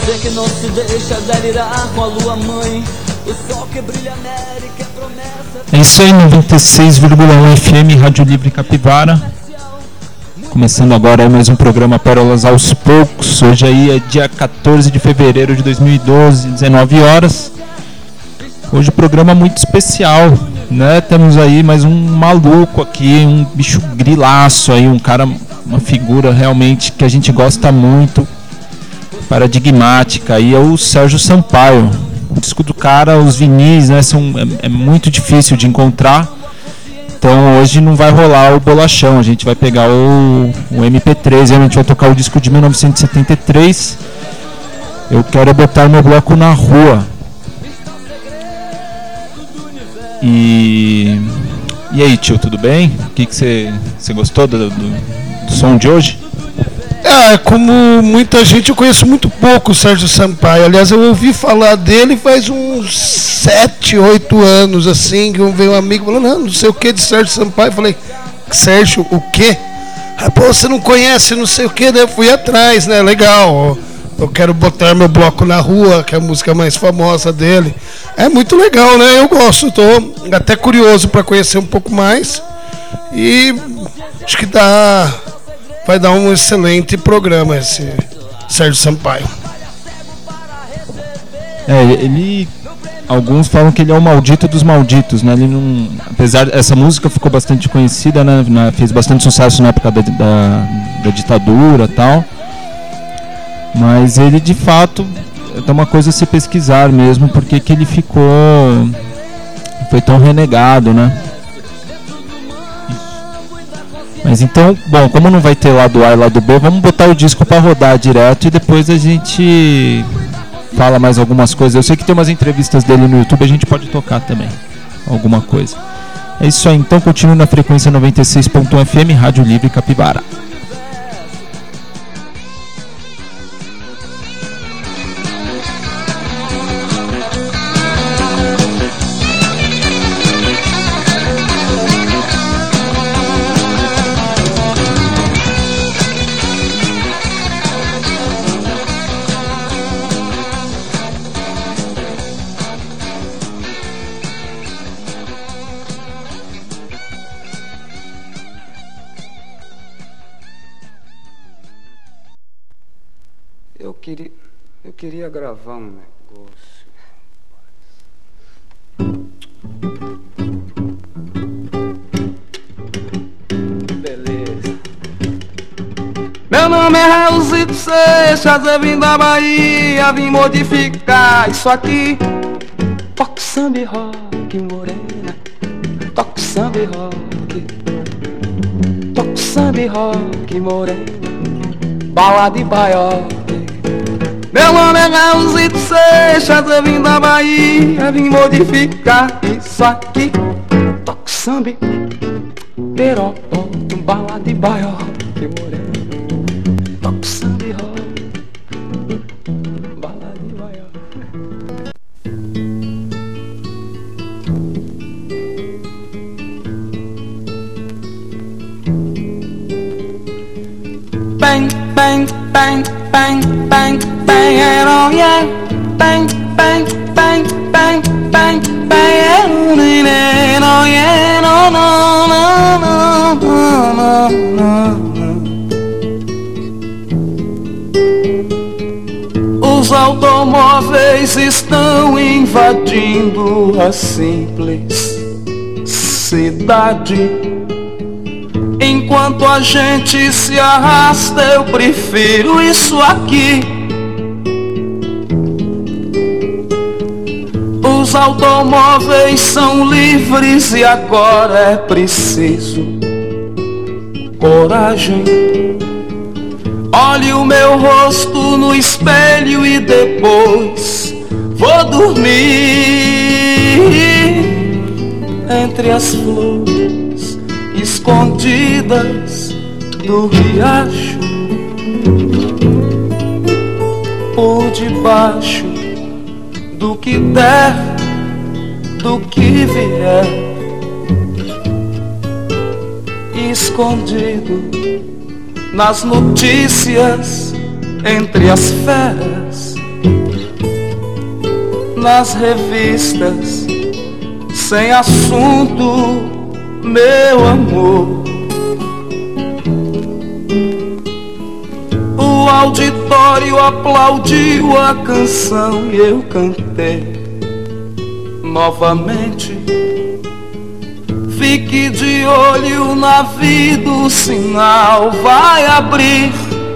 Você que não se deixa delirar com a lua mãe, o sol que brilha nela e que é promessa. É isso aí, 96,1 FM, Rádio Livre Capivara. Começando agora mais um programa Pérolas aos Poucos. Hoje aí é dia 14 de fevereiro de 2012, 19 horas. Hoje um programa muito especial, né? Temos aí mais um maluco aqui, um bicho grilaço aí, um cara, uma figura realmente que a gente gosta muito, paradigmática, aí é o Sérgio Sampaio. O disco do cara, os vinis, né, é muito difícil de encontrar. Então hoje não vai rolar o bolachão, a gente vai pegar o MP3, a gente vai tocar o disco de 1973. Eu quero botar meu bloco na rua. E aí, tio, tudo bem? O que você gostou do som de hoje? Como muita gente, eu conheço muito pouco o Sérgio Sampaio. Aliás, eu ouvi falar dele faz uns 7, 8 anos, assim, que veio um amigo falando, não sei o que de Sérgio Sampaio. Eu falei, Sérgio, o quê? Pô, você não conhece, não sei o que, daí eu fui atrás, né? Legal, eu quero botar meu bloco na rua, que é a música mais famosa dele. É muito legal, né? Eu gosto, tô até curioso para conhecer um pouco mais. E acho que vai dar um excelente programa esse Sérgio Sampaio. Alguns falam que ele é o maldito dos malditos, né? Ele não, apesar essa música ficou bastante conhecida, né? Fez bastante sucesso na época da ditadura, tal. Mas ele de fato é uma coisa a se pesquisar mesmo, porque que ele foi tão renegado, né? Mas então, bom, como não vai ter lado A e lado B, vamos botar o disco para rodar direto e depois a gente fala mais algumas coisas. Eu sei que tem umas entrevistas dele no YouTube, a gente pode tocar também alguma coisa. É isso aí, então continue na frequência 96.1 FM, Rádio Livre Capivara. Eu queria gravar um negócio. Beleza. Meu nome é Raulzito Seixas, eu vim da Bahia, vim modificar isso aqui. Toque samba e rock, morena. Toque samba e rock. Toque samba e rock, morena. Balada e baioque. Meu nome é Raulzito Seixas, eu vim da Bahia, vim modificar isso aqui. Toque samba, perocó, balada e baioque, morena. Toque samba e rock, balada e baioque. Bang, bang, bang, bang, bang, bang, oh yeah. Bang, bang, bang, bang, bang, bang, oh yeah. No, no, no, no, no, no. Os automóveis estão invadindo a simples cidade. Enquanto a gente se arrasta, eu prefiro isso aqui. Os automóveis são livres e agora é preciso coragem. Olhe o meu rosto no espelho e depois vou dormir entre as flores escondidas do riacho, por debaixo do que der, do que vier, escondido nas notícias, entre as feras nas revistas, sem assunto, meu amor. O auditório aplaudiu a canção e eu cantei novamente. Fique de olho na vida, o sinal vai abrir.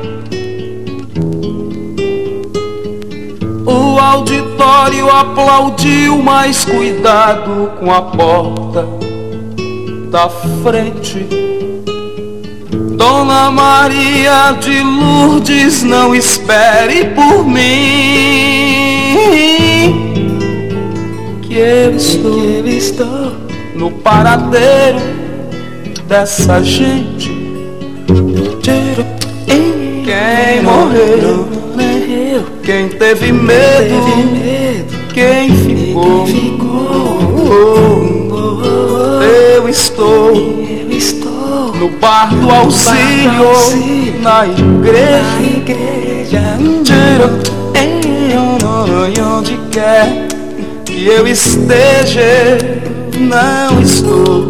O auditório aplaudiu, mas cuidado com a porta da frente. Dona Maria de Lourdes, não espere por mim, que eu estou no paradeiro dessa gente. Quem morreu, quem teve medo, quem ficou. Eu estou no bar do auxílio, na igreja. Onde quer que eu esteja, não estou.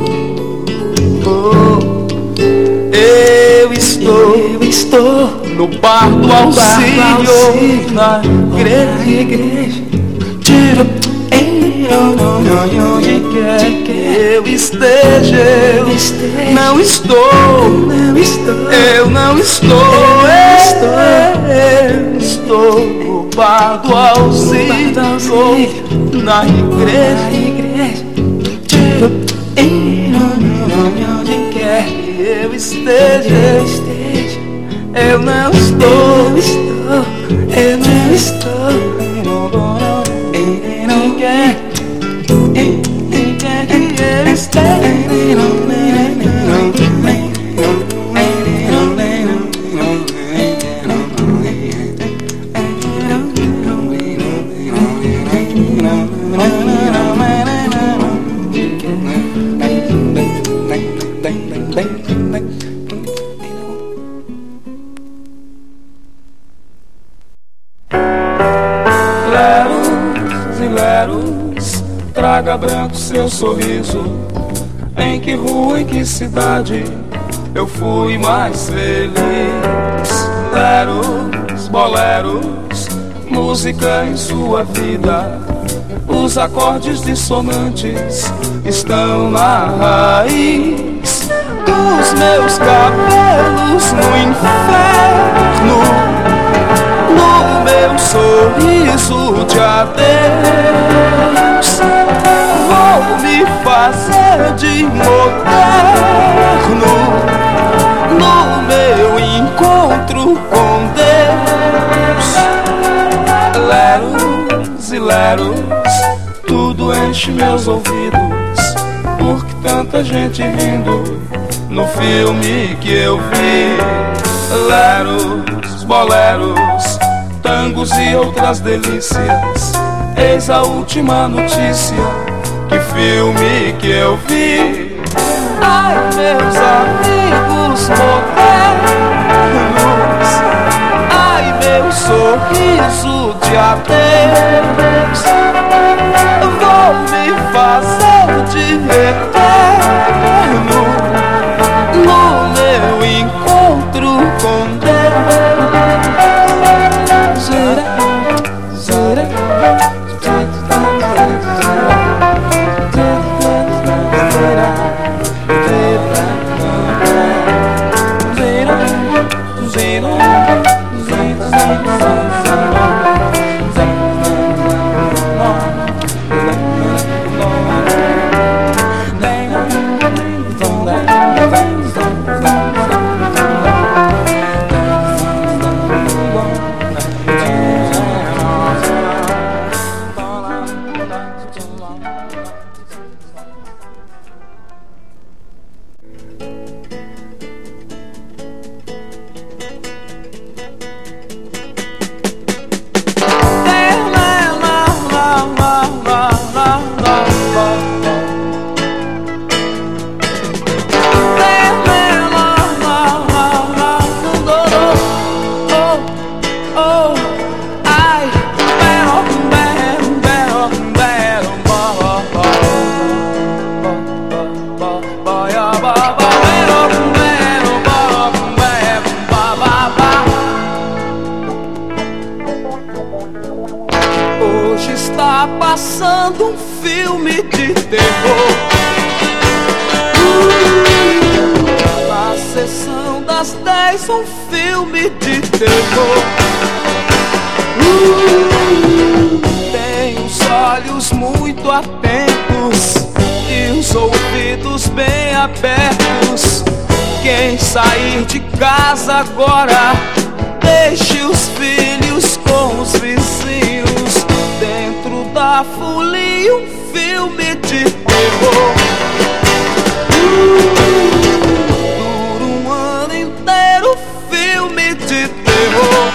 Eu estou no bar do auxílio, na igreja. Onde quer que eu esteja, não estou. Eu não estou. Eu estou no bar do auxílio, na igreja. Onde quer que eu esteja, eu não estou. Eu não estou. Não quer que eu esteja. Traga branco seu sorriso. Em que rua, em que cidade eu fui mais feliz? Leros, boleros, música em sua vida. Os acordes dissonantes estão na raiz dos meus cabelos no inferno, no meu sorriso de adeus. Vou me fazer de moderno no meu encontro com Deus. Leros e leros, tudo enche meus ouvidos. Por que tanta gente rindo no filme que eu vi? Leros, boleros, tangos e outras delícias. Eis a última notícia, que filme que eu vi. Ai, meus amigos modernos, ai, meu sorriso de adeus. Vou me fazer de eterno no meu encontro com Deus. mais um filme de terror. Tem os olhos muito atentos e os ouvidos bem abertos. Quem sair de casa agora, deixe os filhos com os vizinhos. Dentro da folia, um filme de terror. Dura um ano inteiro, filme de terror.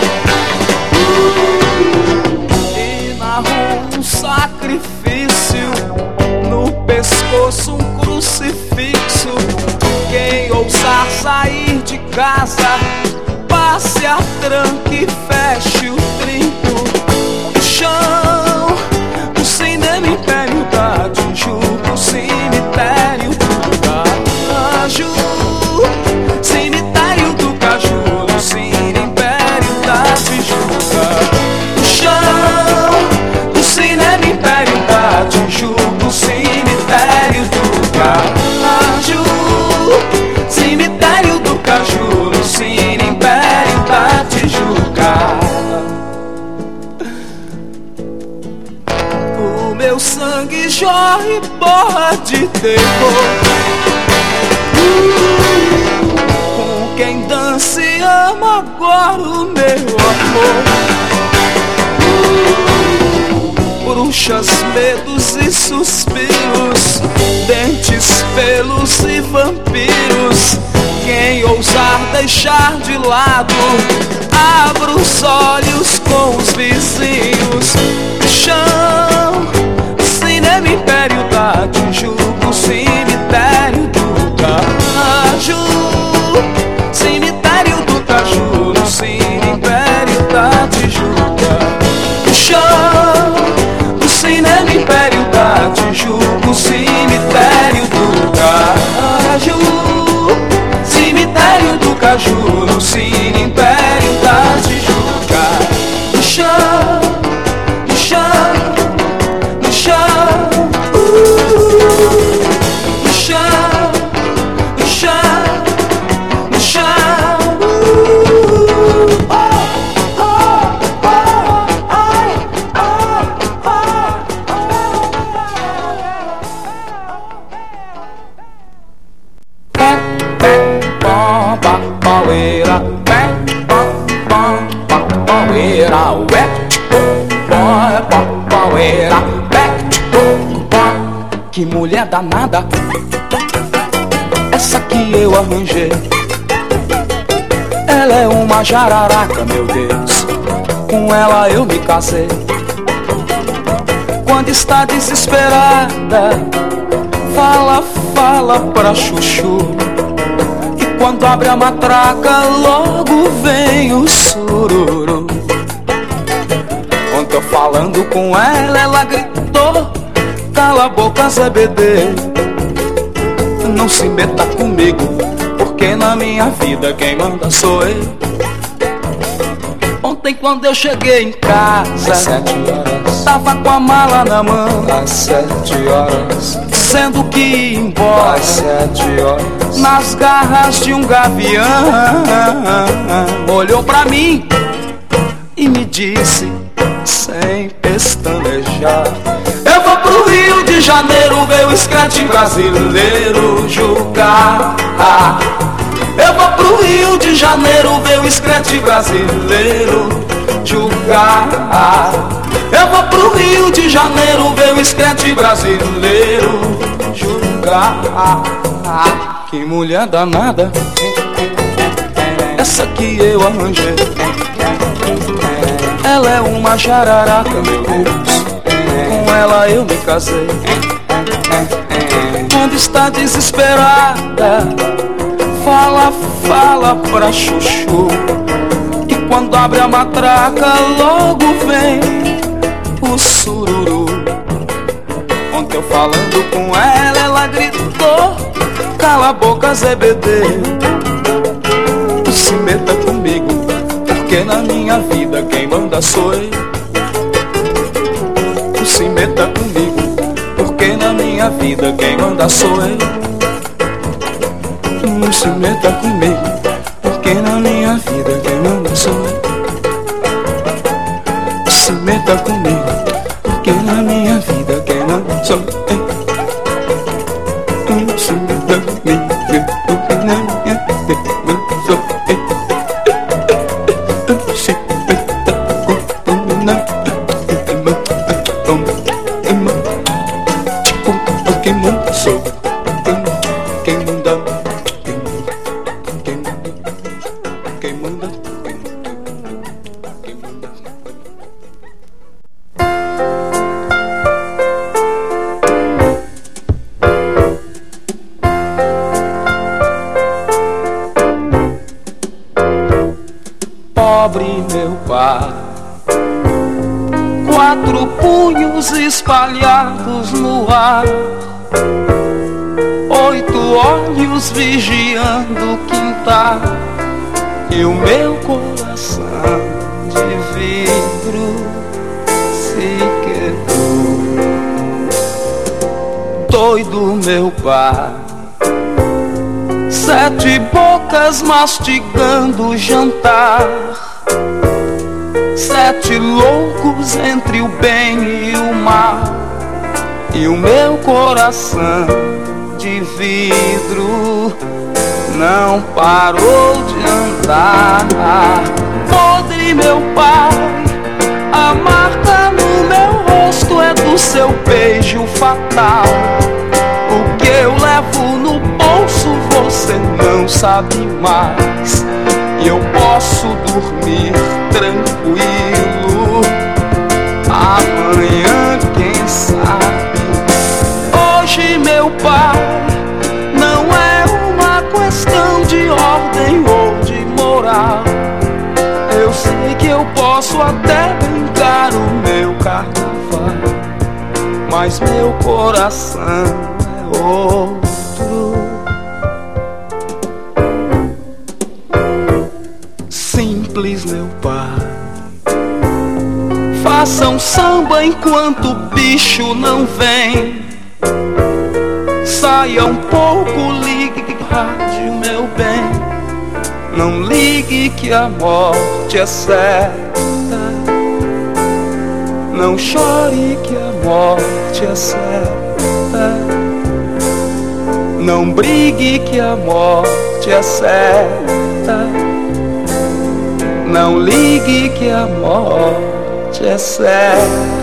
E narra um sacrifício, no pescoço um crucifixo. Quem ousar sair de casa, passe a tranca e feche o trinco. O chão, o cinema Império da Tijuca, o cemitério do Caju, cemitério do Caju, o cine Império da Tijuca. O chão, o cinema Império da Tijuca, o cemitério do Caju, cemitério do Caju, no cine Império da Tijuca. O meu sangue jorra e borra de terror. Com quem dança e ama agora o meu amor. Bruxas, medos e suspiros, dentes, pelos e vampiros. Quem ousar deixar de lado, abra os olhos com os vizinhos. Chão, cinema Império da Tijuca, o cemitério do Caju, cemitério do Caju, no cine Império da Tijuca. Chão, o cinema Império da Tijuca, o cemitério do Caju, cemitério do Caju, no cine Império da Tijuca. No chão, no chão, no chão, no chão, no chão, no chão. Que mulher danada, essa que eu arranjei. Ela é uma jararaca, meu Deus, com ela eu me casei. Quando está desesperada, fala, fala pra chuchu. E quando abre a matraca, logo vem o sururu. Ontem eu falando com ela, ela gritou: cala a boca, ZBD, não se meta comigo, porque na minha vida quem manda sou eu. Ontem quando eu cheguei em casa, às 7 horas, tava com a mala na mão. Às 7 horas, dizendo que ia embora. Às 7 horas, nas garras de um gavião. Olhou pra mim e me disse, sem pestanejar: eu vou pro Rio de Janeiro ver o escrete brasileiro julgar. Eu vou pro Rio de Janeiro ver o escrete brasileiro julgar. Eu vou pro Rio de Janeiro ver o escrete brasileiro julgar. Que mulher danada, essa que eu arranjei. Ela é uma jararaca, meu Deus, com ela eu me casei. Quando está desesperada, fala, fala pra chuchu. E quando abre a matraca, logo vem o sururu. Ontem eu falando com ela, ela gritou: cala a boca, ZBD, não se meta comigo, porque na minha vida quem manda sou eu. Não se meta comigo, porque na minha vida quem manda sou eu. Não se meta comigo, porque fica comigo, porque na minha vida quem não sou eu. Fica comigo, porque na minha vida não sou eu. Se está combinado, quem não sou, quem manda, quem manda. Pobre meu pai, 4 punhos espalhados no ar, 8 olhos vigiando o quintal, e o meu coração de vidro se quebrou. Doido meu pai, 7 bocas mastigando o jantar, 7 loucos entre o bem e o mal, e o meu coração de vidro não parou de andar. Podre meu pai, a marca no meu rosto é do seu beijo fatal. O que eu levo no bolso você não sabe mais, e eu posso dormir tranquilo. Amanhã quem sabe. Hoje meu pai, não é uma questão de ordem ou de moral. Eu sei que eu posso até brincar o meu carnaval, mas meu coração é outro. Simples meu pai, faça um samba enquanto o bicho não vem. Saia um pouco, ligue rádio meu bem. Não ligue que a morte é certa. Não chore que a morte é certa. Não brigue que a morte é certa. Não ligue que a morte é certa.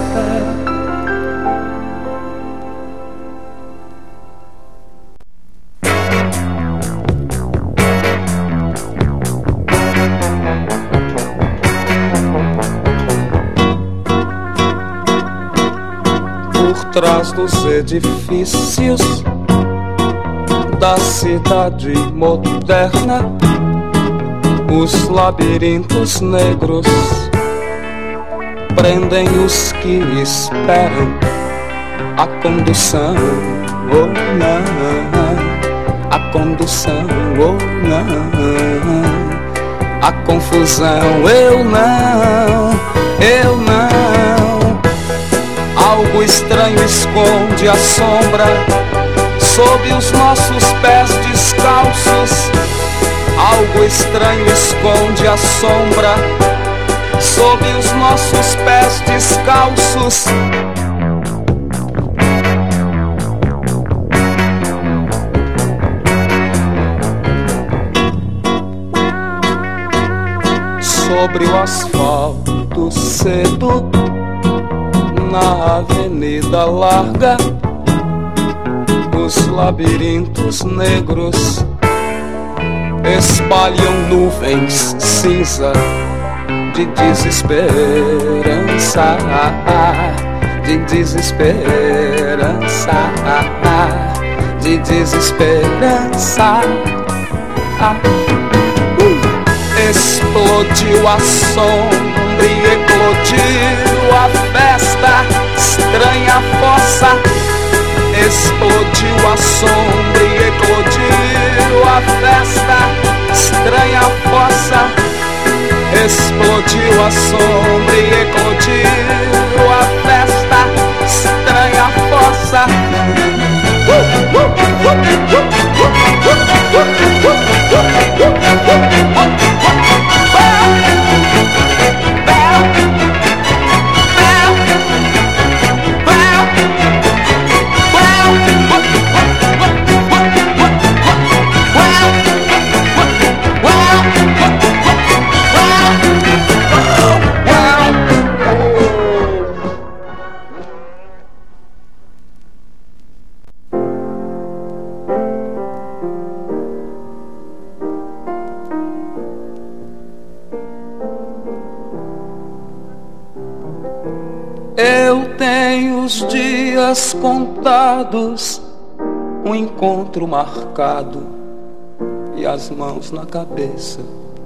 Por trás dos edifícios da cidade moderna, os labirintos negros prendem os que esperam a condução ou não, a condução ou não, a confusão. Eu não. Algo estranho esconde a sombra sob os nossos pés descalços. Algo estranho esconde a sombra sob os nossos pés descalços. Sobre o asfalto cedo, na avenida larga, os labirintos negros espalham nuvens cinza de desesperança, de desesperança, de desesperança. Explodiu a sombra e eclodiu a festa, estranha fossa. Explodiu a sombra e eclodiu a festa, estranha fossa. Explodiu a sombra e eclodiu a festa, estranha fossa. dias contados, um encontro marcado e as mãos na cabeça.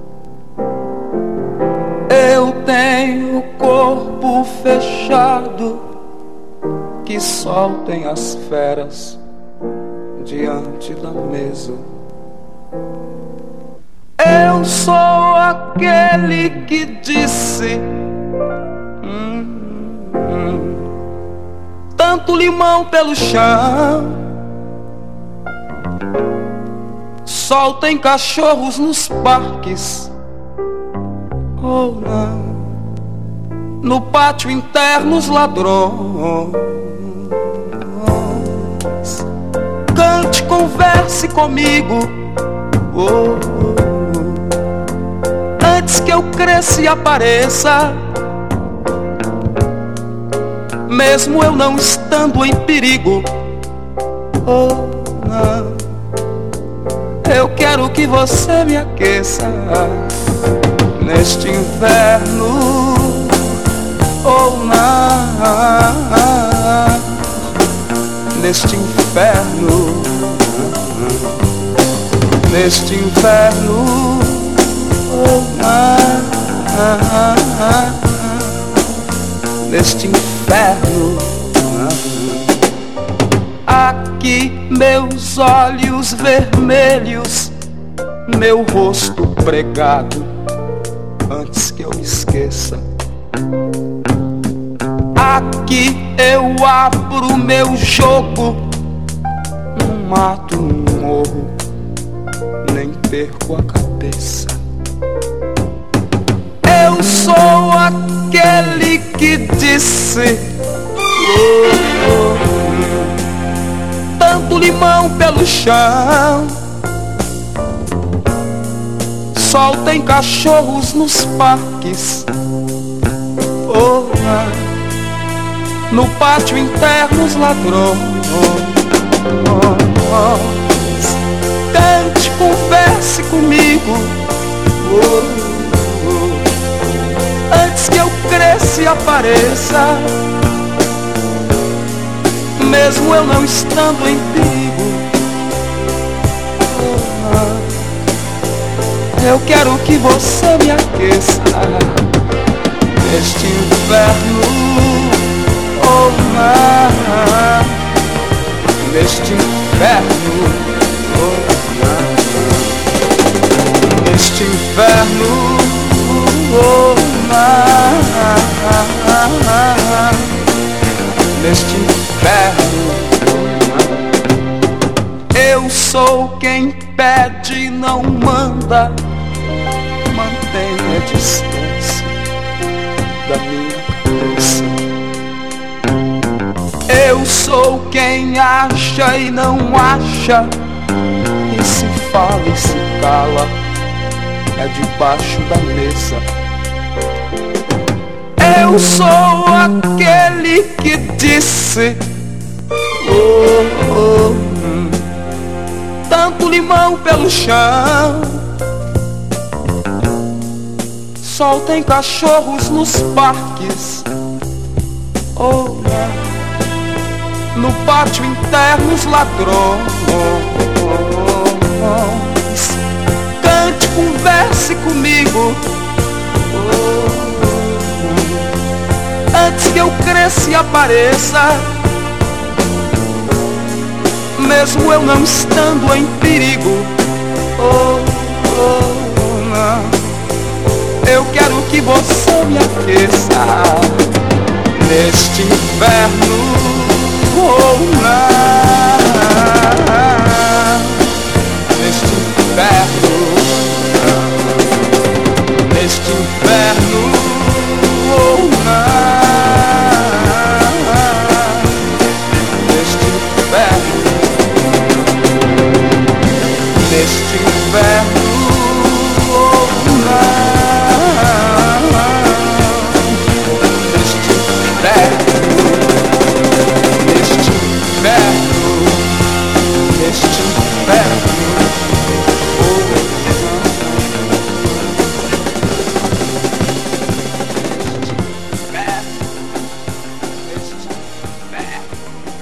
Eu tenho o corpo fechado que soltem as feras diante da mesa. Eu sou aquele que disse tanto limão pelo chão, soltem cachorros nos parques, ou não, no pátio interno os ladrões. Cante, converse comigo, antes que eu cresça e apareça, mesmo eu não estando em perigo. Oh, não, eu quero que você me aqueça neste inverno. Oh, não, neste inferno, neste inverno. Oh, neste inferno. Aqui meus olhos vermelhos, meu rosto pregado, antes que eu me esqueça. Aqui eu abro meu jogo, não mato, não morro, nem perco a cabeça. Eu sou aquele que disse tanto limão pelo chão, soltem cachorros nos parques, oh, no pátio interno os ladrões. Cante, converse comigo, antes que eu cresça e apareça, mesmo eu não estando em perigo. Eu quero que você me aqueça neste inverno. Oh, não, neste inverno. Oh, não, neste inverno. Oh, não, neste inverno. Eu sou quem pede e não manda, mantenha a distância da minha cabeça. Eu sou quem acha e não acha, e se fala e se cala, é debaixo da mesa. Eu sou aquele que disse tanto limão pelo chão, soltem cachorros nos parques, oh, no pátio interno os ladrões. Cante, converse comigo, antes que eu cresça e apareça, mesmo eu não estando em perigo. Oh, oh, não, eu quero que você me aqueça neste inverno. Oh, não, neste inverno, neste inverno. Oh, não, neste inverno, neste inverno. Oh, não, neste inverno. Neste inverno, neste inverno, oh, neste inverno, neste inverno.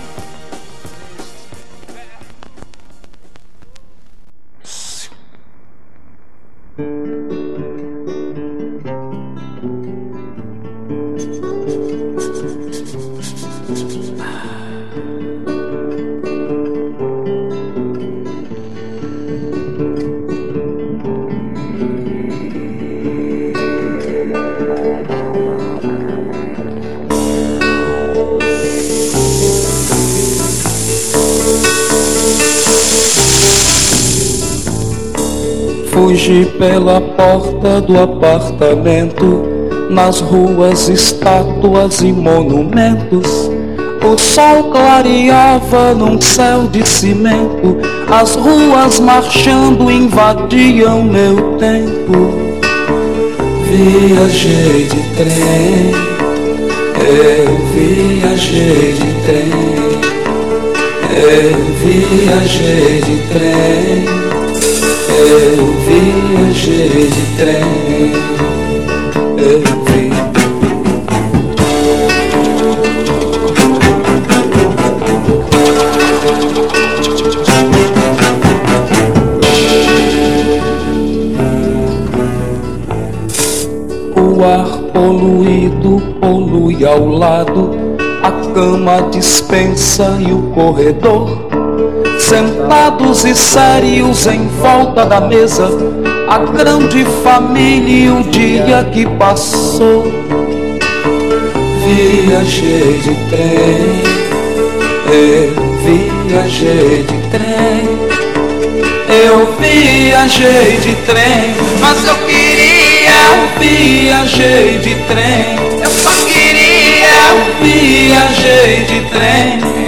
Fugi pela porta do apartamento, nas ruas estátuas e monumentos. O sol clareava num céu de cimento, as ruas marchando invadiam meu tempo. Viajei de trem, eu viajei de trem, eu viajei de trem. Eu viajei de trem, eu vi. O ar poluído polui ao lado, a cama dispensa e o corredor. Sentados e sérios em volta da mesa, a grande família e o dia que passou. Viajei de trem, eu viajei de trem, eu viajei de trem, mas eu queria, eu viajei de trem, eu só queria, eu viajei de trem.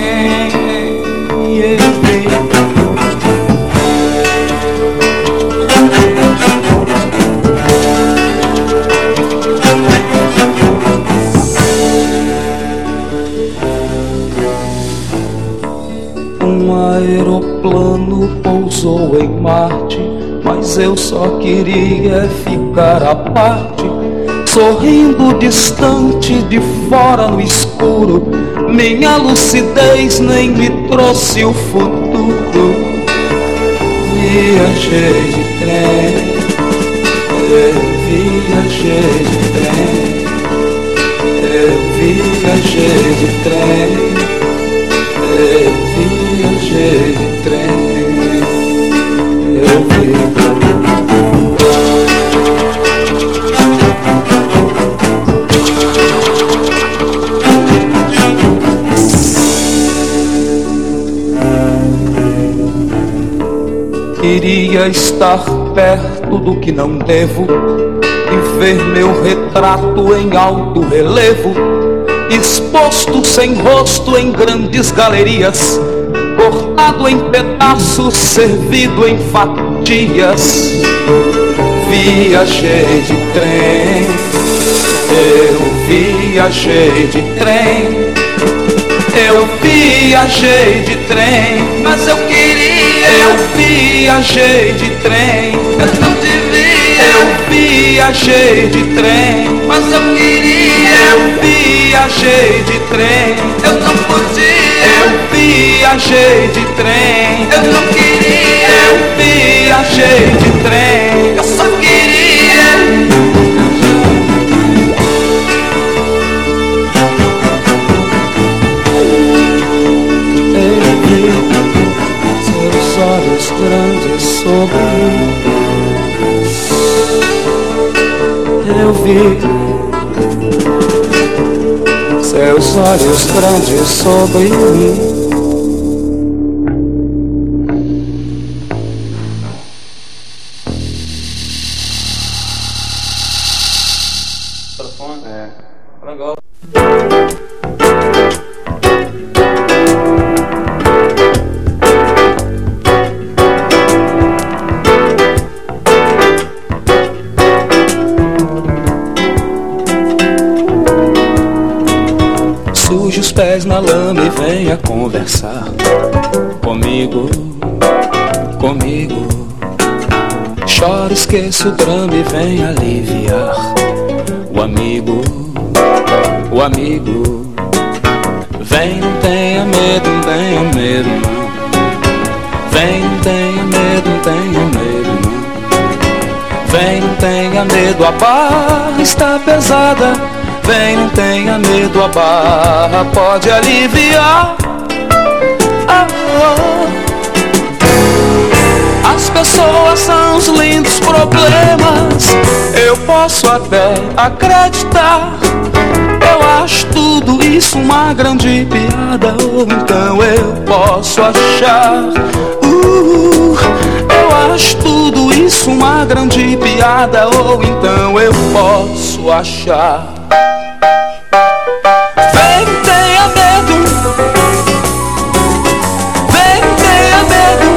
Um aeroplano pousou em Marte, mas eu só queria ficar à parte, sorrindo distante de fora no escuro. Minha lucidez nem me trouxe o futuro. Viajei de trem, eu viajei de trem, eu viajei de trem, eu viajei de trem, eu vi. Queria estar perto do que não devo e ver meu retrato em alto relevo, exposto sem rosto em grandes galerias, cortado em pedaços, servido em fatias. Viajei de trem, eu viajei de trem, eu viajei de trem, mas eu queria, eu viajei de trem, eu não devia, eu viajei de trem, mas eu queria, eu viajei de trem, eu não podia, eu viajei de trem, eu não queria, eu viajei de trem, eu só queria. Olhos grandes sobre mim, eu vi seus olhos grandes sobre mim. Pés na lama e venha conversar comigo, comigo. Chora, esqueça o drama e vem aliviar. O amigo, vem, não tenha medo, não tenha medo não. Vem, não tenha medo, não tenha medo não. Vem, não tenha medo, a barra está pesada. Vem, não tenha medo, a barra pode aliviar. As pessoas são os lindos problemas, eu posso até acreditar. Eu acho tudo isso uma grande piada, ou então eu posso achar. Eu acho tudo isso uma grande piada, ou então eu posso achar. Vem, tenha medo. Vem, tenha medo.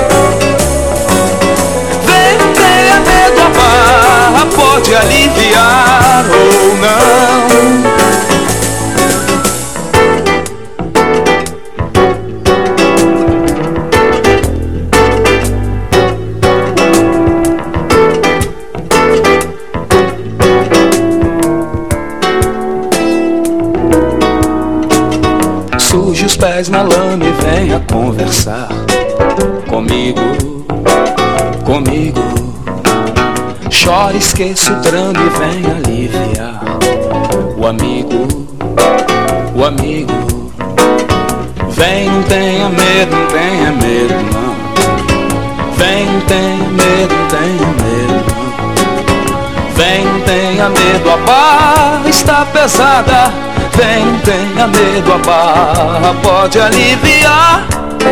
Vem, tenha medo, a barra pode aliviar ou não. Suje os pés na lama e venha conversar comigo, comigo. Chora, esqueça o drama e venha aliviar. O amigo, o amigo. Vem, não tenha medo, não tenha medo não. Vem, não tenha medo, não tenha medo não. Vem, não tenha medo, a barra está pesada. Vem, não tenha medo, a barra pode aliviar.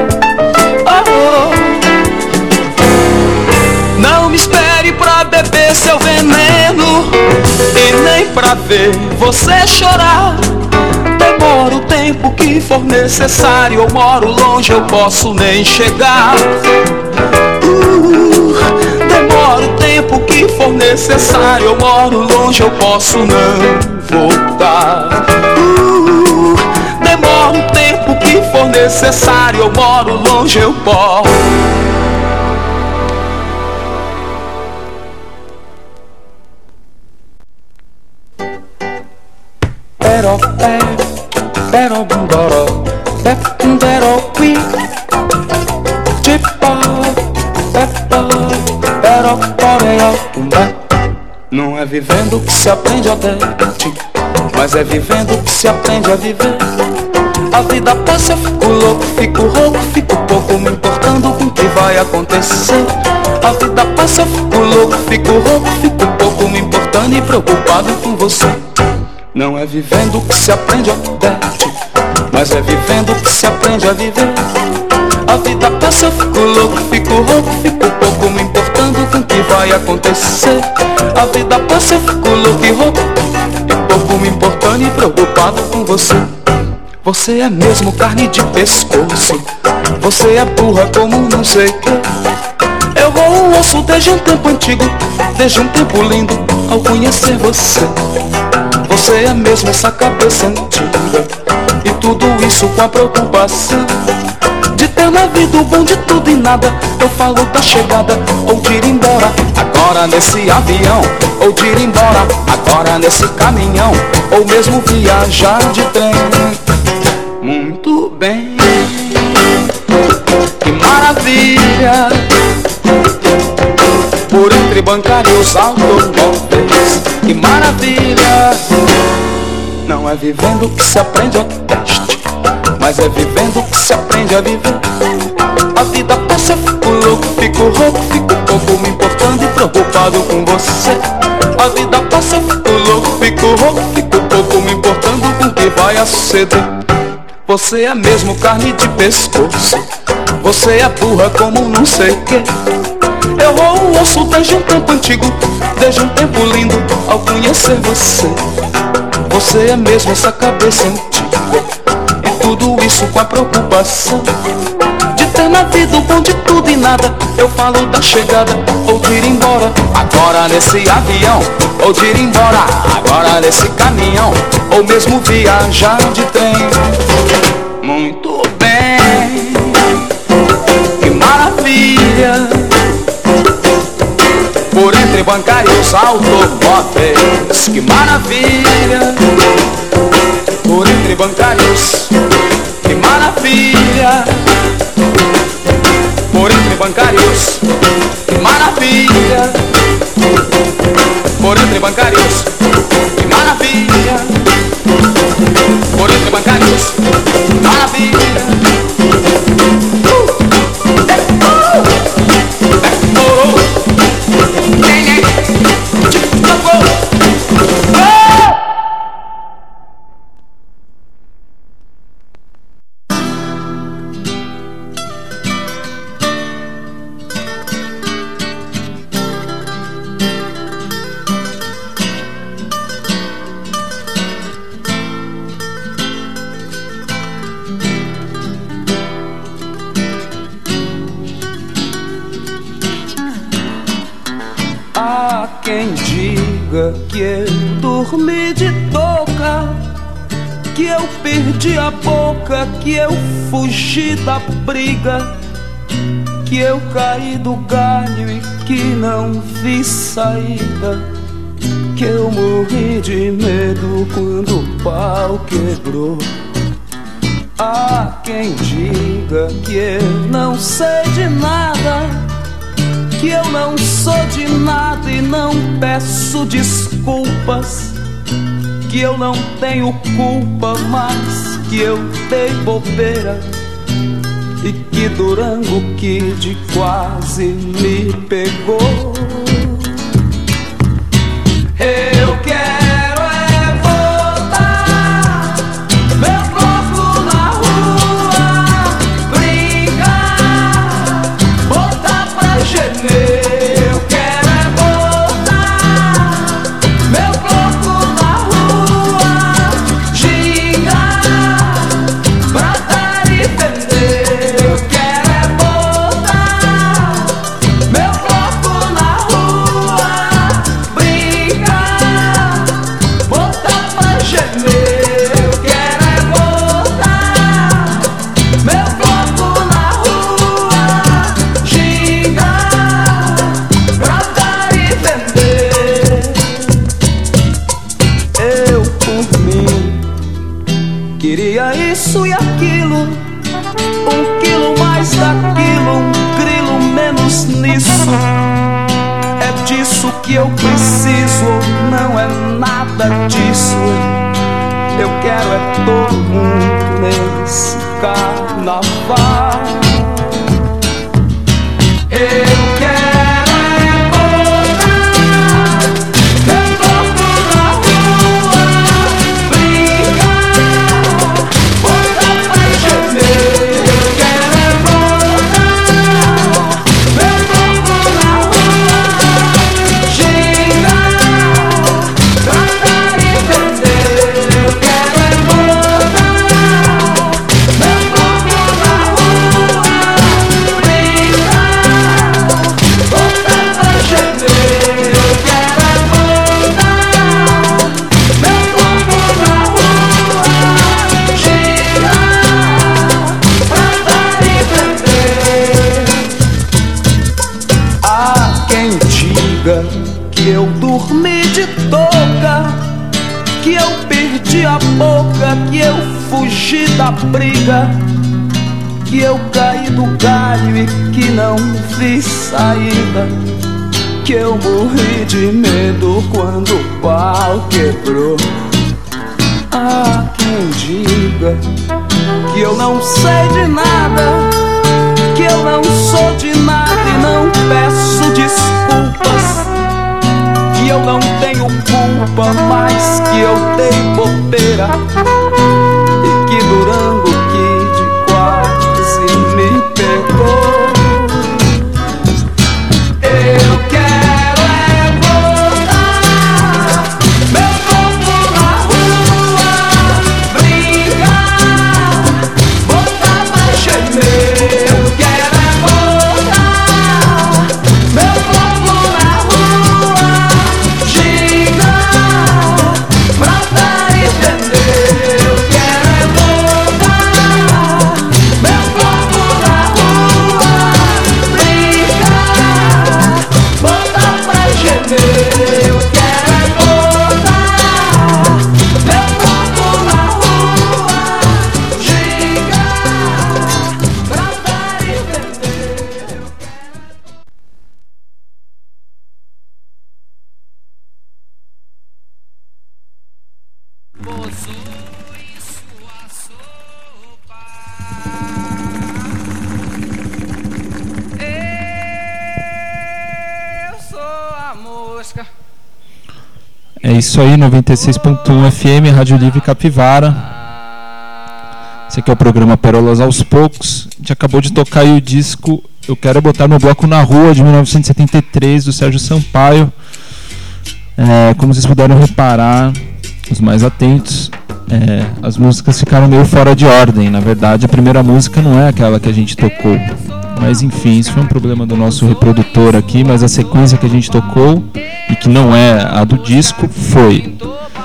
Não me espere pra beber seu veneno e nem pra ver você chorar. Demora o tempo que for necessário, eu moro longe, eu posso nem chegar. Demora o tempo que for necessário, eu moro longe, eu posso não voltar. Demora o tempo que for necessário, eu moro longe, eu posso. Pero bundoro, bundero qui, tipo, pero poreo. Não é vivendo que se aprende a ter, mas é vivendo que se aprende a viver. A vida passa, eu fico louco, fico rouco, fico pouco me importando com o que vai acontecer. A vida passa, eu fico louco, fico rouco, fico pouco me importando e preocupado com você. Não é vivendo que se aprende a ter, mas é vivendo que se aprende a viver. A vida passa, eu fico louco, fico rouco, fico pouco me importando com o que vai acontecer. A vida passa, eu fico louco e rouco, e pouco me importando e preocupado com você. Você é mesmo carne de pescoço, você é burra como não sei o que. Eu vou o osso desde um tempo antigo, desde um tempo lindo, ao conhecer você. Você é mesmo essa cabeça antiga, e tudo isso com a preocupação de ter na vida o bom de tudo e nada. Eu falo da chegada ou de ir embora, agora nesse avião, ou de ir embora, agora nesse caminhão, ou mesmo viajar de trem. Muito bem, que maravilha, por entre bancários automóveis, que maravilha. Não é vivendo que se aprende a teste, mas é vivendo que se aprende a viver. A vida passa, eu fico louco, fico rouco, fico pouco me importando e preocupado com você. A vida passa, eu fico louco, fico rouco, fico pouco me importando com o que vai a suceder. Você é mesmo carne de pescoço, você é burra como não sei o que. Eu vou o osso desde um tempo antigo, desde um tempo lindo, ao conhecer você. Você é mesmo essa cabeça antiga, e tudo isso com a preocupação de ter na vida o bom de tudo e nada. Eu falo da chegada ou de ir embora, agora nesse avião, ou de ir embora, agora nesse caminhão, ou mesmo viajar de trem. Muito bem, que maravilha, por entre bancários automóveis, que maravilha, por entre bancários, que maravilha, por entre entre bancários, que maravilha. Por entre bancários, que maravilha. Por entre bancários, que maravilha. Há quem diga que eu dormi de touca, que eu perdi a boca, que eu fugi da briga, que eu caí do galho e que não vi saída, que eu morri de medo quando o pau quebrou. Há quem diga que eu não sei de nada, que eu não sou de nada e não peço desculpas, que eu não tenho culpa, mas que eu dei bobeira e que Durango Kid quase me pegou. Eu quero é voltar, meu corpo na rua, brincar, botar pra gemer. Eu quero é voltar, meu corpo na rua, gingar, pra dar e vender. Eu quero é voltar, meu corpo na rua, brincar, botar pra gemer. Eu quero é voltar, meu corpo na rua, gingar, pra dar e vender. Eu por mim queria isso e aquilo, 1 quilo mais daquilo, 1 grilo menos nisso. É disso que eu preciso, não é nada disso. Eu quero é todo mundo nesse carnaval. Eu quero é voltar, meu corpo na rua, brincar, botar pra gemer. Eu quero é voltar, meu corpo na rua, gingar, pra dar e vender. Eu quero é voltar, meu corpo na rua, brincar, botar pra gemer. Eu quero é voltar, meu corpo na rua, gingar, pra dar e vender. Há quem diga que eu dormi de touca, que eu perdi a boca, que eu fugi da briga, que eu caí do galho e que não vi saída, que eu morri de medo quando o pau quebrou. Há quem diga que eu não sei de nada, que eu não sou de nada e não peço desculpas, que eu não tenho culpa, mas que eu dei bobeira e que Durango Kid quase me pegou. Eu quero é voltar, meu corpo na rua, brincar, botar pra gemer. Eu quero é voltar, meu corpo na rua, gingar, pra dar e vender. É isso aí, 96.1 FM, Rádio Livre Capivara. Esse aqui é o programa Pérolas aos Poucos. A gente acabou de tocar aí o disco Eu Quero Botar Meu Bloco na Rua, de 1973, do Sérgio Sampaio. Como vocês puderam reparar, os mais atentos, as músicas ficaram meio fora de ordem. Na verdade, a primeira música não é aquela que a gente tocou. Mas enfim, isso foi um problema do nosso reprodutor aqui, mas a sequência que a gente tocou, e que não é a do disco, foi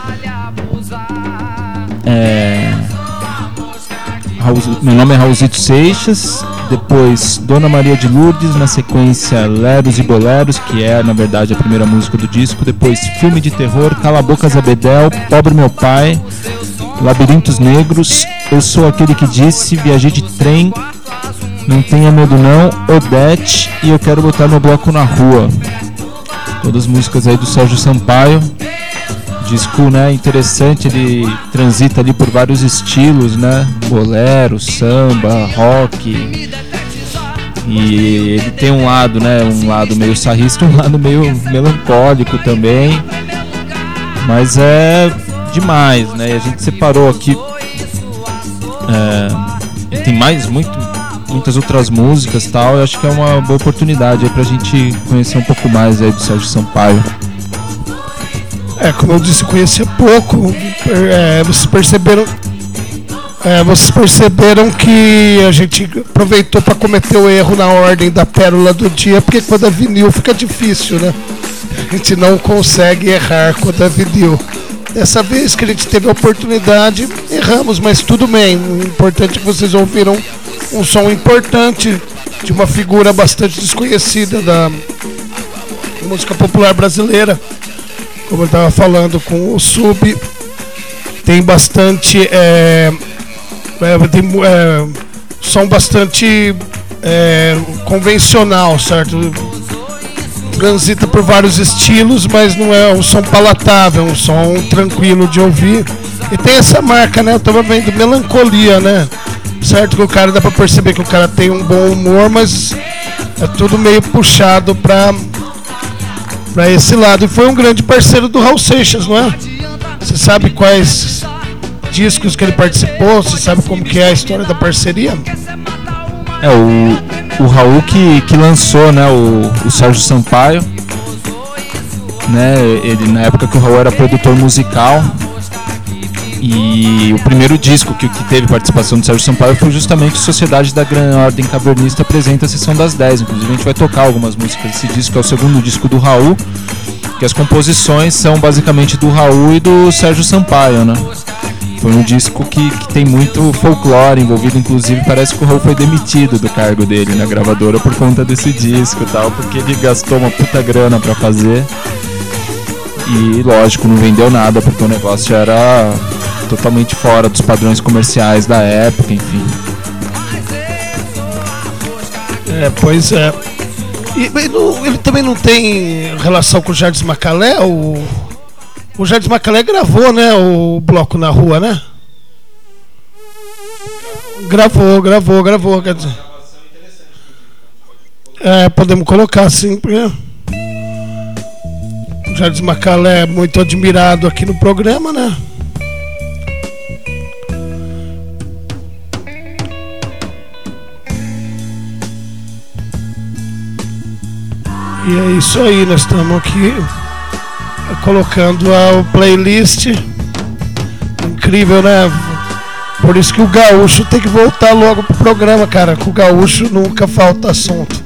Meu Nome é Raulzito Seixas, depois Dona Maria de Lourdes, na sequência Leros e Boleros, que é na verdade a primeira música do disco, depois Filme de Terror, Cala a Boca Zabedel, Pobre Meu Pai, Labirintos Negros, Eu Sou Aquele que Disse, Viajei de Trem, Não Tenha Medo Não, Odete e Eu Quero Botar Meu Bloco na Rua. Todas músicas aí do Sérgio Sampaio. Disco, né, interessante, ele transita ali por vários estilos, né? Bolero, samba, rock. E ele tem um lado, né, um lado meio sarrista, um lado meio melancólico também. Mas é demais, né? E a gente separou aqui tem muitas outras músicas e tal. Eu acho que é uma boa oportunidade aí pra gente conhecer um pouco mais aí do Sérgio Sampaio. Como eu disse, eu conhecia pouco. Vocês perceberam que a gente aproveitou para cometer o erro na ordem da pérola do dia, porque quando é vinil fica difícil, né? A gente não consegue errar quando é vinil. Dessa vez que a gente teve a oportunidade, erramos, mas tudo bem. O importante é que vocês ouviram um som importante de uma figura bastante desconhecida da música popular brasileira. Como eu estava falando com o Sub, tem bastante som bastante convencional, certo? Transita por vários estilos, mas não é um som palatável, um som tranquilo de ouvir. E tem essa marca, né? Eu tava vendo melancolia, né? Certo que o cara, dá pra perceber que o cara tem um bom humor, mas é tudo meio puxado pra esse lado. E foi um grande parceiro do Raul Seixas, não é? Você sabe quais discos que ele participou? Você sabe como que é a história da parceria? O Raul que lançou, né, o Sérgio Sampaio, né? Ele, na época que o Raul era produtor musical, e o primeiro disco que teve participação do Sérgio Sampaio foi justamente Sociedade da Grande Ordem Cavernista Apresenta a Sessão das 10. Inclusive a gente vai tocar algumas músicas desse disco, que é o segundo disco do Raul, que as composições são basicamente do Raul e do Sérgio Sampaio, né? Foi um disco que tem muito folclore envolvido, inclusive parece que o Raul foi demitido do cargo dele na gravadora por conta desse disco e tal, porque ele gastou uma puta grana pra fazer. E lógico, não vendeu nada, porque o negócio era totalmente fora dos padrões comerciais da época, enfim. Pois é. E ele também não tem relação com o Jardim Macalé? O Jardim Macalé gravou, né, o Bloco na Rua, né? Gravou, quer dizer. Podemos colocar assim, porque o Jardim Macalé é muito admirado aqui no programa, né? E é isso aí, nós estamos aqui colocando a playlist. Incrível, né? Por isso que o gaúcho tem que voltar logo pro programa, cara. Com o gaúcho nunca falta assunto.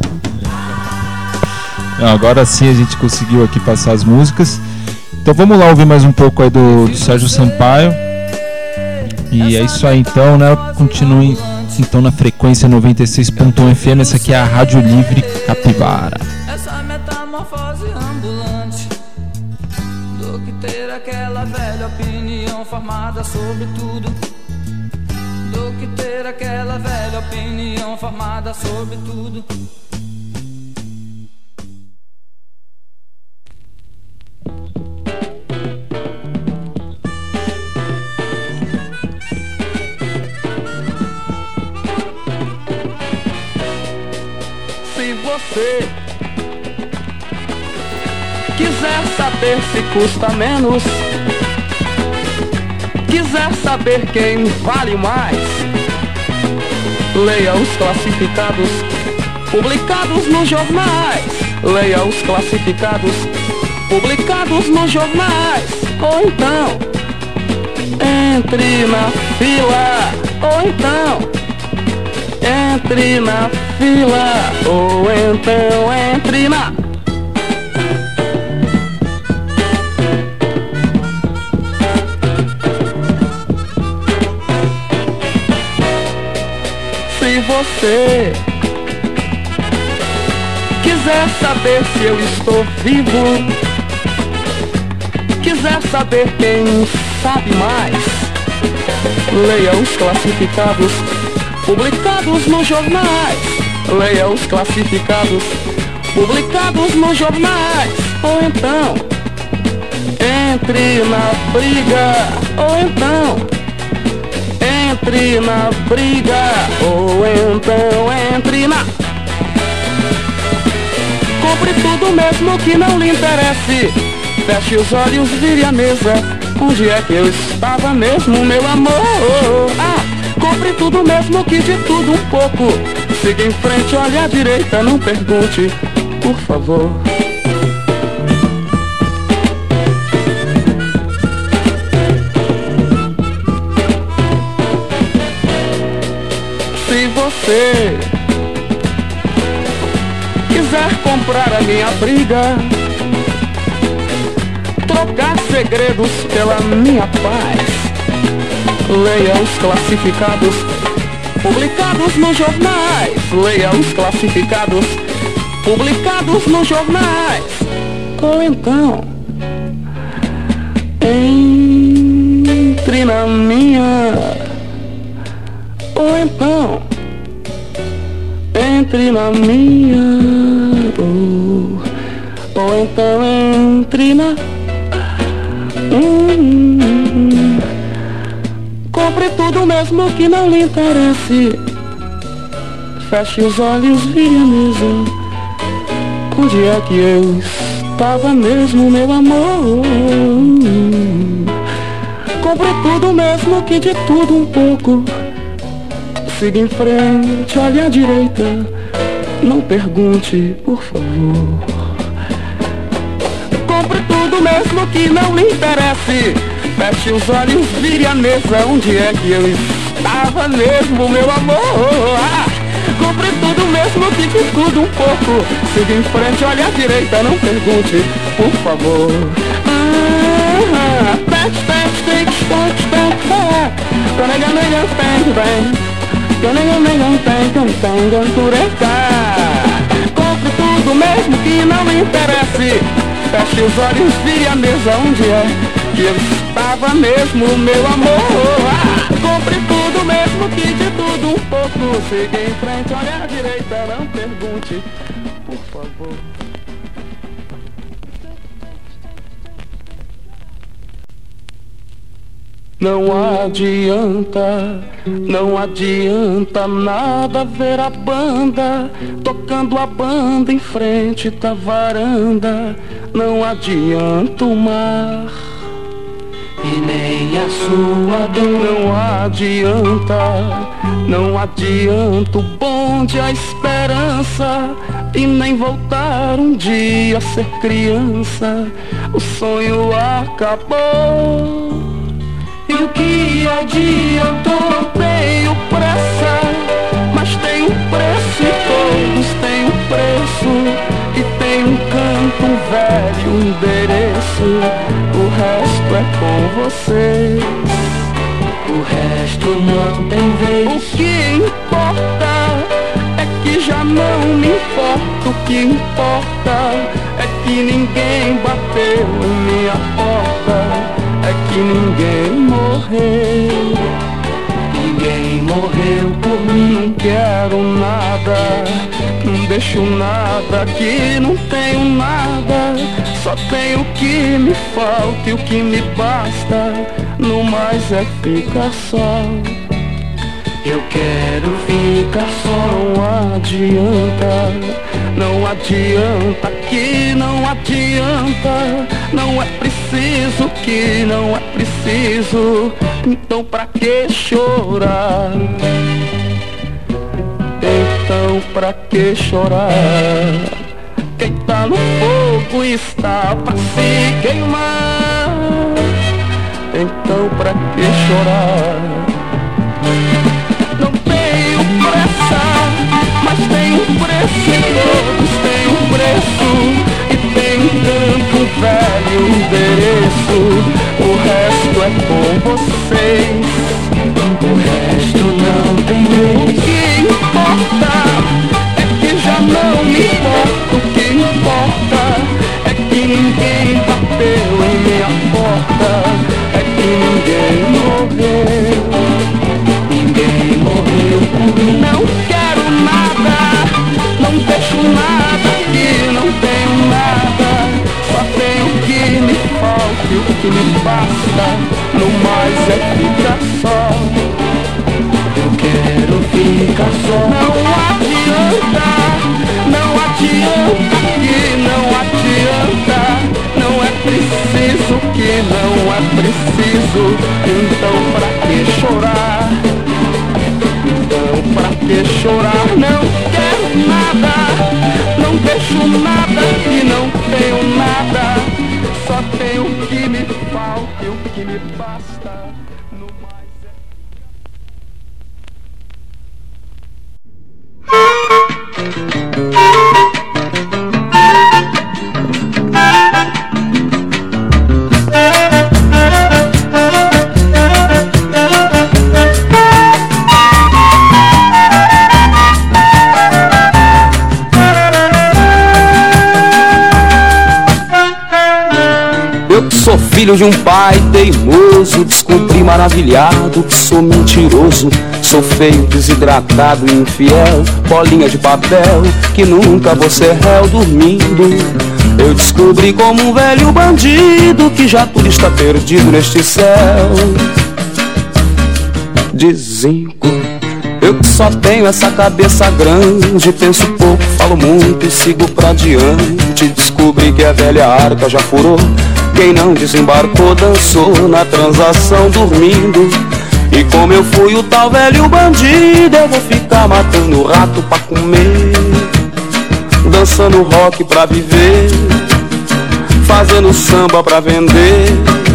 Agora sim a gente conseguiu aqui passar as músicas. Então vamos lá ouvir mais um pouco aí do Sérgio Sampaio. E é isso aí então, né? Continuem então na frequência 96.1 FM. Essa aqui é a Rádio Livre Capivara. Essa metamorfose ambulante do que ter aquela velha opinião formada sobre tudo, do que ter aquela velha opinião formada sobre tudo. Se você Quiser saber se custa menos, quiser saber quem vale mais, leia os classificados publicados nos jornais. Leia os classificados publicados nos jornais. Ou então entre na fila. Ou então entre na fila. Ou então entre na... Se você quiser saber se eu estou vivo, quiser saber quem sabe mais, leia os classificados publicados nos jornais. Leia os classificados publicados nos jornais. Ou então entre na briga. Ou então entre na briga. Ou então entre na... Compre tudo mesmo que não lhe interesse. Feche os olhos, vire a mesa. Onde é que eu estava mesmo, meu amor? Compre tudo mesmo que de tudo um pouco. Siga em frente, olhe à direita, não pergunte, por favor. Se você quiser comprar a minha briga, trocar segredos pela minha paz, leia os classificados publicados nos jornais. Leia os classificados publicados nos jornais. Ou então entre na minha. Ou então entre na minha. Ou então entre na... Compre tudo mesmo que não lhe interesse. Feche os olhos, vire a mesa. Onde é que eu estava mesmo, meu amor? Compre tudo mesmo que de tudo um pouco. Siga em frente, olhe à direita, não pergunte, por favor. Compre tudo mesmo que não lhe interesse. Feche os olhos, vire a mesa. Onde é que eu estava mesmo, meu amor? Compre tudo mesmo que de tudo um pouco. Siga em frente, olhe à direita, não pergunte, por favor. Compre tudo mesmo que não lhe interesse. Feche os olhos, vire a mesa. Onde é que eu estava mesmo, meu amor? Compre tudo mesmo que de tudo um pouco. Siga em frente, olhe à direita, não pergunte, por favor. Não adianta nada ver a banda tocando a banda em frente da varanda. Não adianta o mar e nem a sua dor. Não adianta o bonde, a esperança, e nem voltar um dia a ser criança. O sonho acabou. E o que adiantou? Não tenho pressa, mas tem um preço e todos têm um preço. E tem um canto, um velho endereço. O resto é com você. O resto não tem vez. O que importa é que já não me importa. O que importa é que ninguém bateu em minha porta. É que ninguém morreu. Ninguém morreu por mim. Não quero nada, não deixo nada aqui, não tenho nada. Só tenho o que me falta e o que me basta. No mais é ficar só. Eu quero ficar só. Não adianta, não adianta aqui, não adianta, não é preciso que não é preciso, então pra que chorar? Então pra que chorar? Quem tá no fogo está pra se queimar, então pra que chorar? Não tenho pressa, mas tem um preço, e todos têm um preço, e tem tanto um velho endereço. O resto é com vocês, o resto não tem jeito. O que importa é que já não me importa. O que importa é que ninguém bateu em minha porta, é que ninguém morreu. Ninguém morreu por mim. Não quero nada, não deixo nada aqui, não tenho nada. Só tenho o que me falta e o que me basta. No mais é ficar só. Eu quero ficar só. Não adianta, não adianta aqui, não adianta. Não é preciso que não é preciso. Então pra que chorar? Pra que chorar? Não quero nada, não deixo nada aqui, não tenho nada. Só tenho o que me falta e o que me basta. No mais é... Eu que sou filho de um pai teimoso, descobri maravilhado que sou mentiroso. Sou feio, desidratado e infiel, bolinha de papel, que nunca vou ser réu dormindo. Eu descobri como um velho bandido que já tudo está perdido neste céu de zinco. Eu que só tenho essa cabeça grande, penso pouco, falo muito e sigo pra diante. Descobri que a velha arca já furou, quem não desembarcou dançou na transação dormindo. E como eu fui o tal velho bandido, eu vou ficar matando rato pra comer, dançando rock pra viver, fazendo samba pra vender,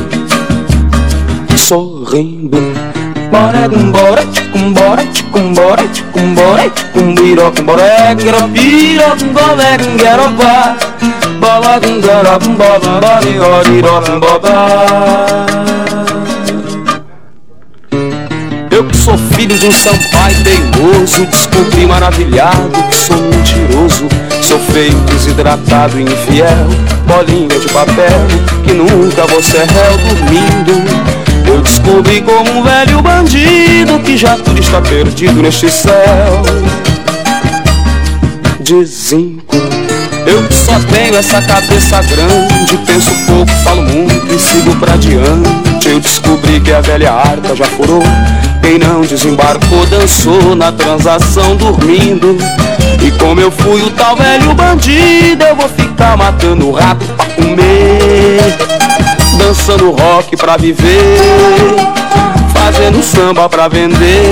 sorrindo. Bora, bora, bora, bora, bora, cumbiro, bora, quero piro, bora, quero vá, bola, bora, bora, eu que sou filho de um sampai teimoso, descobri maravilhado que sou mentiroso. Sou feio, desidratado e infiel, bolinha de papel, que nunca vou ser réu dormindo. Eu descobri como um velho bandido que já tudo está perdido neste céu de zinco. Eu que só tenho essa cabeça grande, penso pouco, falo muito e sigo pra diante. Eu descobri que a velha arca já furou, quem não desembarcou dançou na transação dormindo. E como eu fui o tal velho bandido, eu vou ficar matando rato pra comer, dançando rock pra viver, fazendo samba pra vender,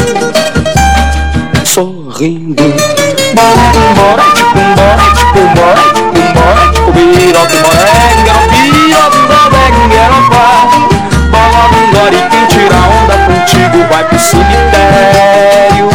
sorrindo. Bora, bora, bora, bora, bora, cubiroca, bora, piroca, bola, bora, e quem tira onda contigo vai pro cemitério.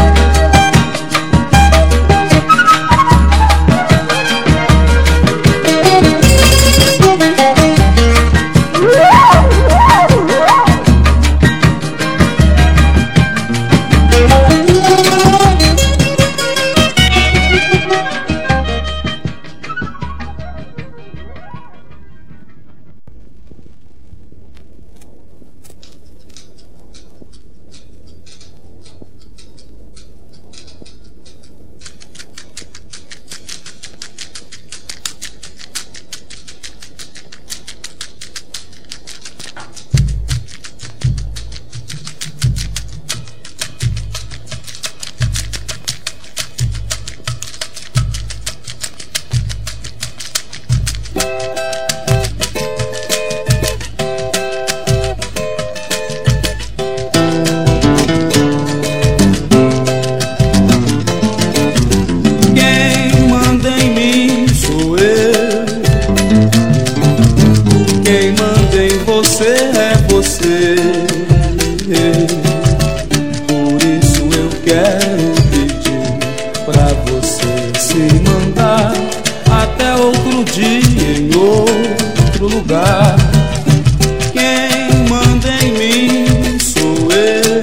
outro dia em outro lugar. Quem manda em mim sou eu,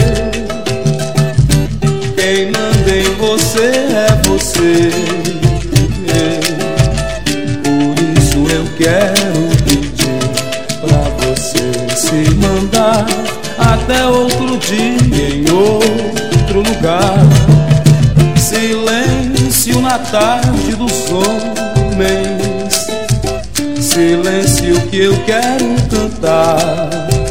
quem manda em você é você. Por isso eu quero pedir pra você se mandar até outro dia em outro lugar. Silêncio na tarde dos homens, silêncio que eu quero cantar,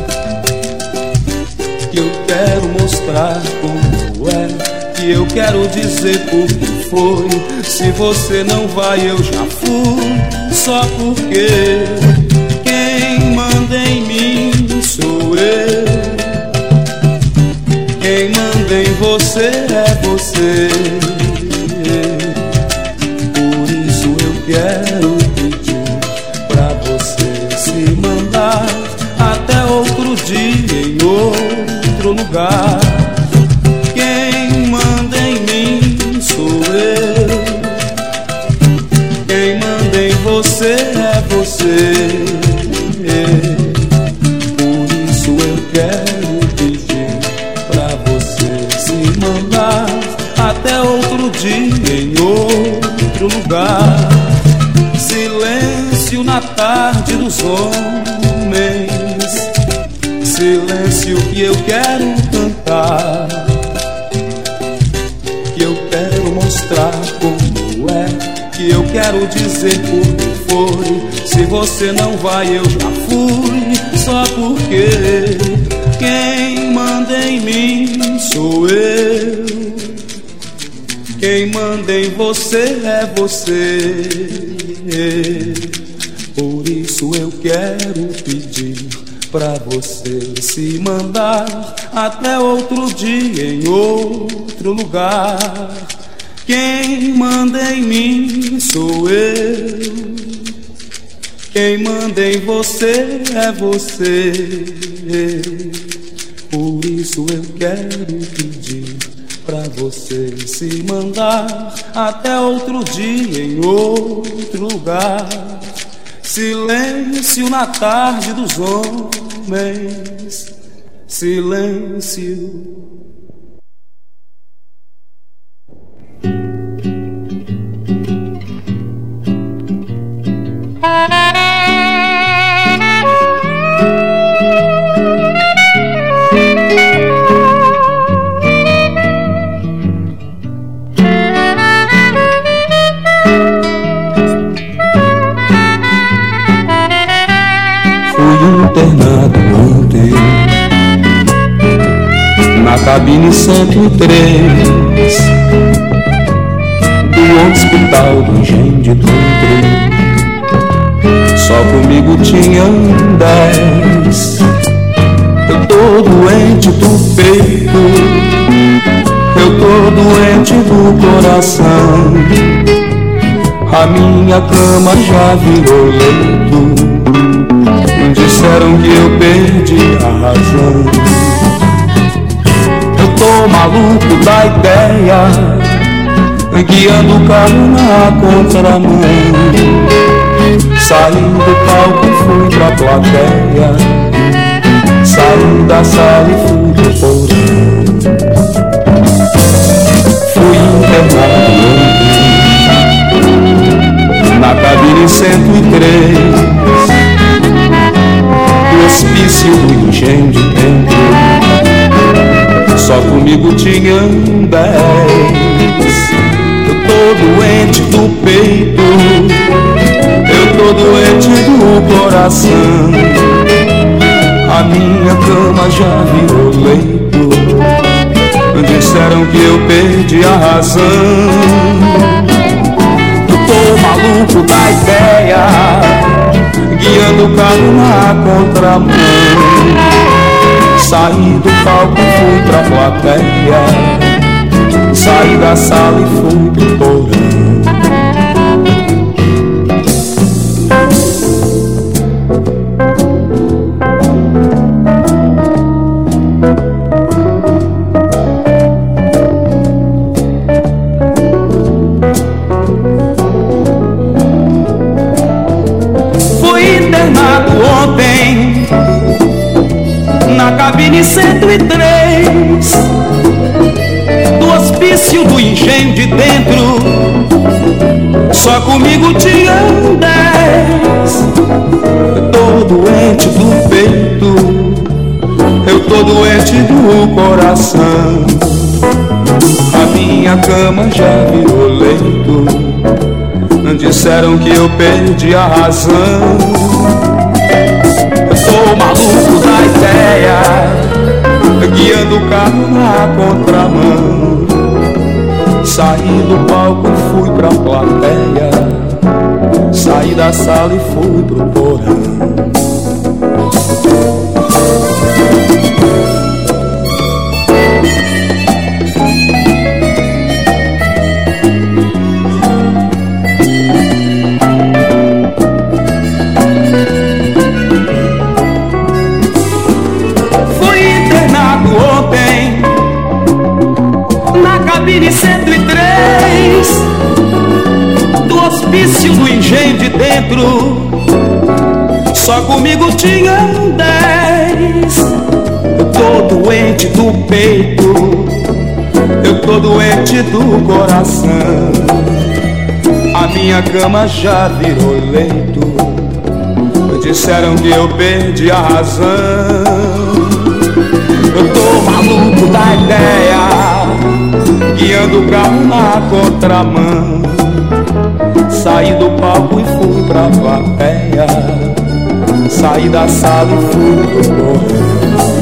que eu quero mostrar como é, que eu quero dizer por que foi. Se você não vai eu já fui, só porque quem manda em mim sou eu, quem manda em você é você. Por isso eu quero pedir pra você se mandar até outro dia em outro lugar. Quem manda em mim sou eu, quem manda em você é você. Por isso eu quero pedir pra você se mandar até outro dia em outro lugar. Silêncio na tarde dos homens, silêncio que eu quero cantar, que eu quero mostrar como é, que eu quero dizer por que foi. Se você não vai eu já fui, só porque quem manda em mim sou eu, quem manda em você é você. Por isso eu quero pedir pra você se mandar até outro dia em outro lugar. Quem manda em mim sou eu, quem manda em você é você. Por isso eu quero pedir pra você se mandar até outro dia em outro lugar. Silêncio na tarde dos homens, silêncio. Internado ontem na cabine 103 do hospital do Engenho de Tontre. Só comigo tinham 10. Eu tô doente do peito, eu tô doente do coração. A minha cama já virou leito, disseram que eu perdi a razão. Eu tô maluco da ideia, guiando o carro na contramão. Saí do palco e fui pra plateia, saí da sala e fui pro porão. Fui internado ontem na cabine 103 do hospício do Engenho de Tontre. Só comigo tinham 10. Eu tô doente do peito, eu tô doente do coração. A minha cama já virou leito, disseram que eu perdi a razão. Eu tô maluco da ideia, guiando o carro na contramão. Saí do palco e fui pra plateia, saí da sala e fui pro porão. cabine 103 do hospício do engenho de dentro, só comigo tinham 10. Eu tô doente do peito, eu tô doente do coração. A minha cama já virou leito, disseram que eu perdi a razão. Eu sou maluco da ideia, guiando o carro na contramão. Saí do palco e fui pra plateia, saí da sala e fui pro porão. Cabine 103 do hospício do engenho de dentro, só comigo tinham 10. Eu tô doente do peito, eu tô doente do coração. A minha cama já virou leito, disseram que eu perdi a razão. Eu tô maluco da ideia, guiando o carro na contramão. Saí do palco e fui pra plateia, saí da sala e fui pro porão.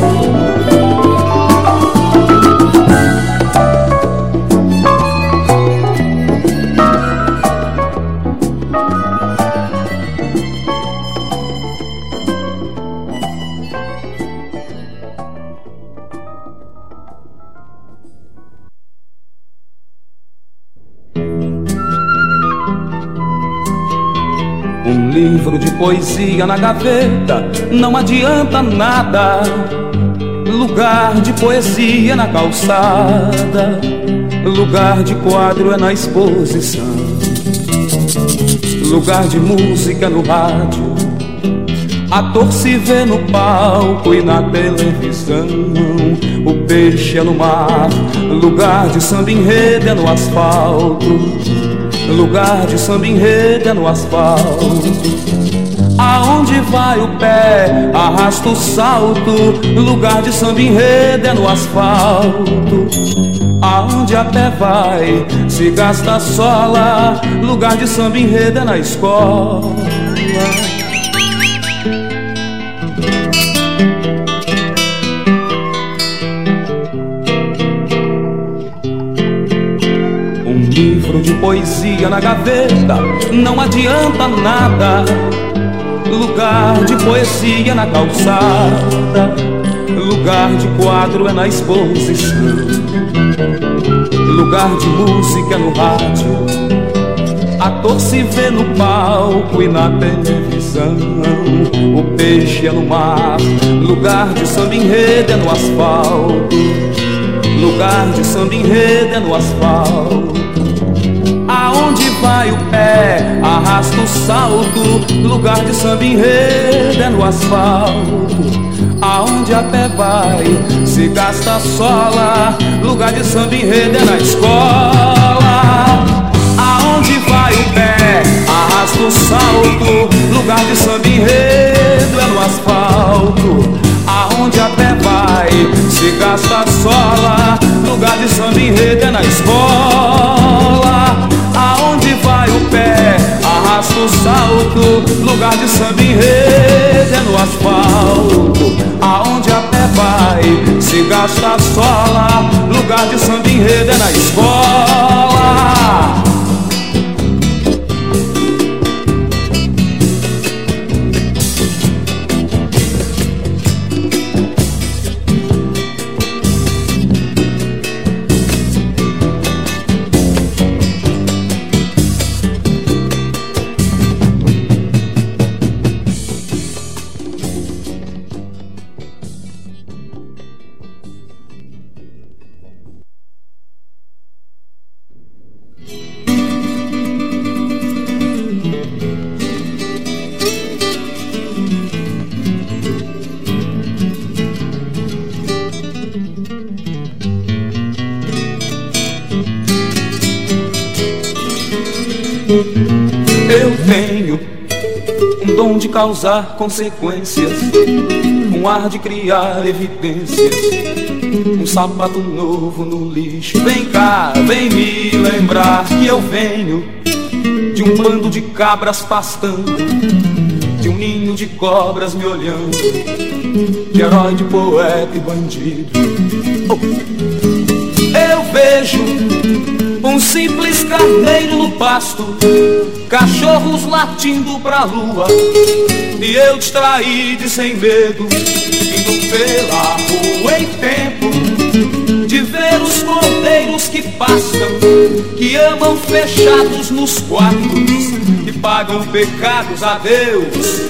Livro de poesia na gaveta, não adianta nada. Lugar de poesia na calçada, lugar de quadro é na exposição. Lugar de música no rádio, ator se vê no palco e na televisão. O peixe é no mar, lugar de samba enredo é no asfalto. Lugar de samba enredo é no asfalto. Aonde vai o pé, arrasta o salto. Lugar de samba enredo é no asfalto. Aonde a pé vai, se gasta a sola. Lugar de samba enredo é na escola. Livro de poesia na gaveta, não adianta nada. Lugar de poesia na calçada, lugar de quadro é na exposição. Lugar de música no rádio, ator se vê no palco e na televisão. O peixe é no mar, lugar de samba enredo é no asfalto. Lugar de samba enredo é no asfalto. Aonde vai o pé, arrasta o salto. Lugar de samba enredo é no asfalto. Aonde a pé vai, se gasta a sola. Lugar de samba enredo é na escola. Aonde vai o pé, arrasta o salto. Lugar de samba enredo é no asfalto. Aonde a pé vai, se gasta a sola. Lugar de samba enredo é na escola. Aonde vai o pé, arrasta o salto. Lugar de samba enredo é no asfalto. Aonde a pé vai, se gasta a sola. Lugar de samba enredo é na escola. um dom de causar consequências, um ar de criar evidências, um sapato novo no lixo. Vem cá, vem me lembrar que eu venho de um bando de cabras pastando, de um ninho de cobras me olhando, de herói, de poeta e bandido. Eu vejo um simples carneiro no pasto, cachorros latindo pra lua, e eu distraído e sem medo, indo pela rua em tempo de ver os cordeiros que passam, que amam fechados nos quartos e pagam pecados a Deus.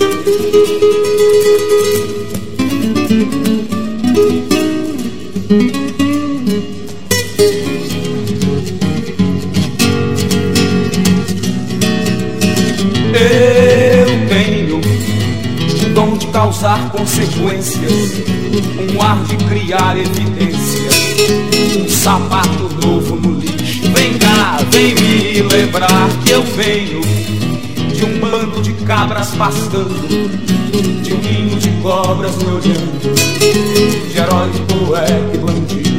Eu tenho o dom de causar consequências, um ar de criar evidências, um sapato novo no lixo. Vem cá, vem me lembrar que eu venho de um bando de cabras pastando, de um ninho de cobras me olhando, de herói, de poeta e bandido.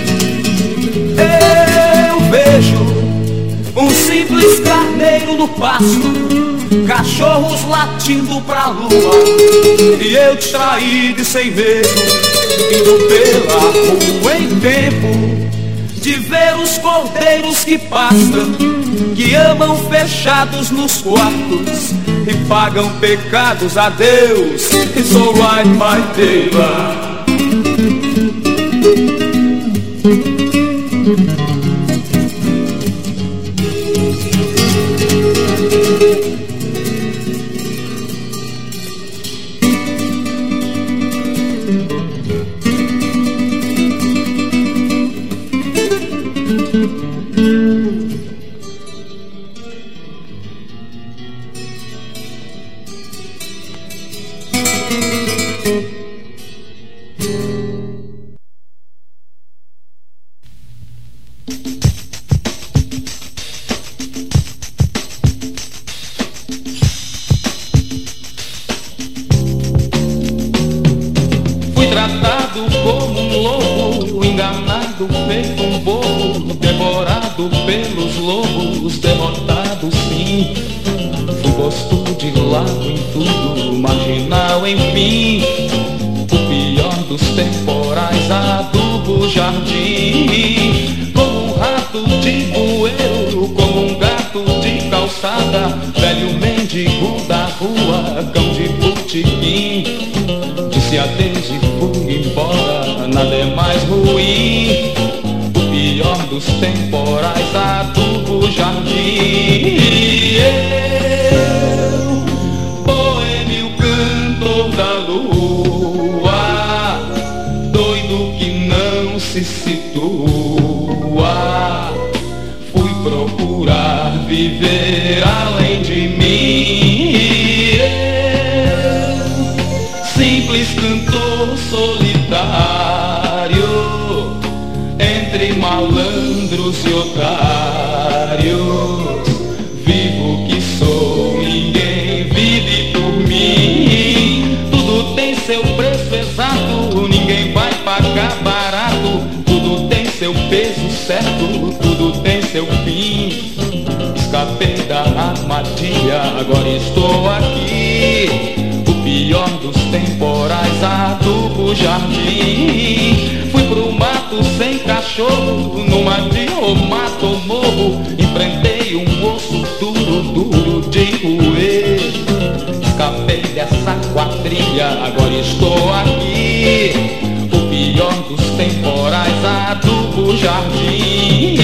Eu vejo um simples carneiro no pasto, cachorros latindo pra lua, e eu distraído e sem medo, indo pela rua em tempo de ver os cordeiros que passam, que amam fechados nos quartos e pagam pecados a Deus. E so ride my Taylor. Agora estou aqui, o pior dos temporais, adubo jardim. Fui pro mato sem cachorro, numa de mato ou morro, enfrentei um osso duro, duro de roer. Escapei dessa quadrilha, agora estou aqui, o pior dos temporais, adubo jardim.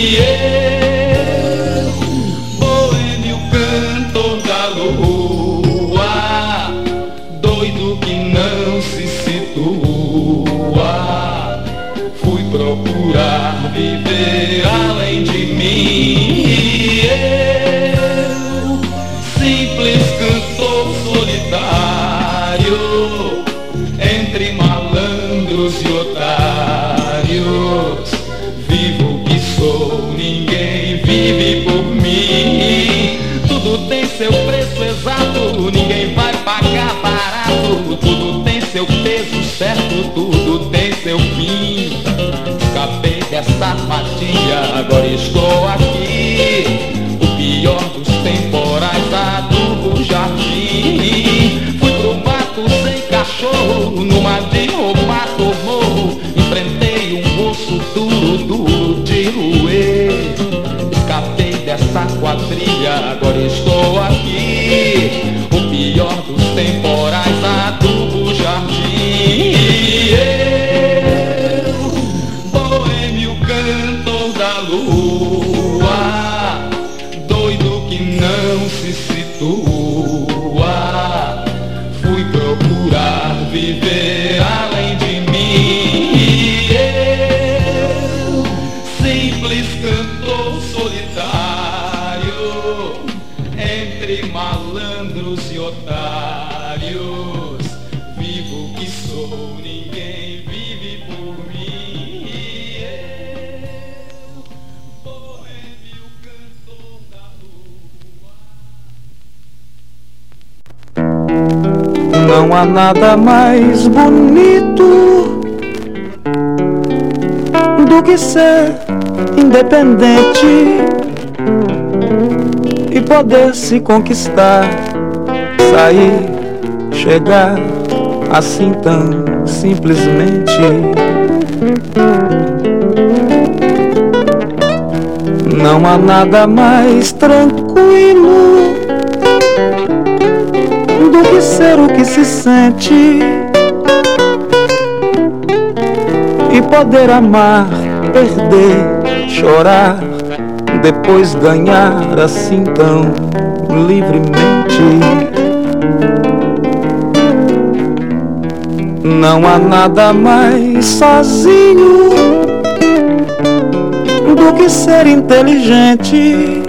Doido que não se situa, fui procurar viver além de mim. Eu, simples cantor solitário, entre malandros e otários, vivo que sou, ninguém vive por mim. Tudo tem seu preço exato, ninguém vai pagar barato. Tudo tem seu peso certo, tudo tem seu fim. Escapei dessa fatia, agora estou aqui. O pior dos temporais, adubo o jardim. Fui pro mato sem cachorro, numa de roubar morro. Enfrentei um osso duro, duro de roer. Escapei dessa quadrilha, agora estou aqui. O pior dos temporais, adubo o jardim. Eu, boêmio cantor da lua, doido que não se situa, fui procurar viver além de mim. Eu, simples cantor solitário, entre malandros e otários, vivo que sou, ninguém vive por mim. Eu, boêmio cantor da lua. Não há nada mais bonito do que ser independente e poder se conquistar, sair, chegar assim tão simplesmente. Não há nada mais tranquilo do que ser o que se sente e poder amar, perder, chorar, depois ganhar assim tão livremente. Não há nada mais sozinho do que ser inteligente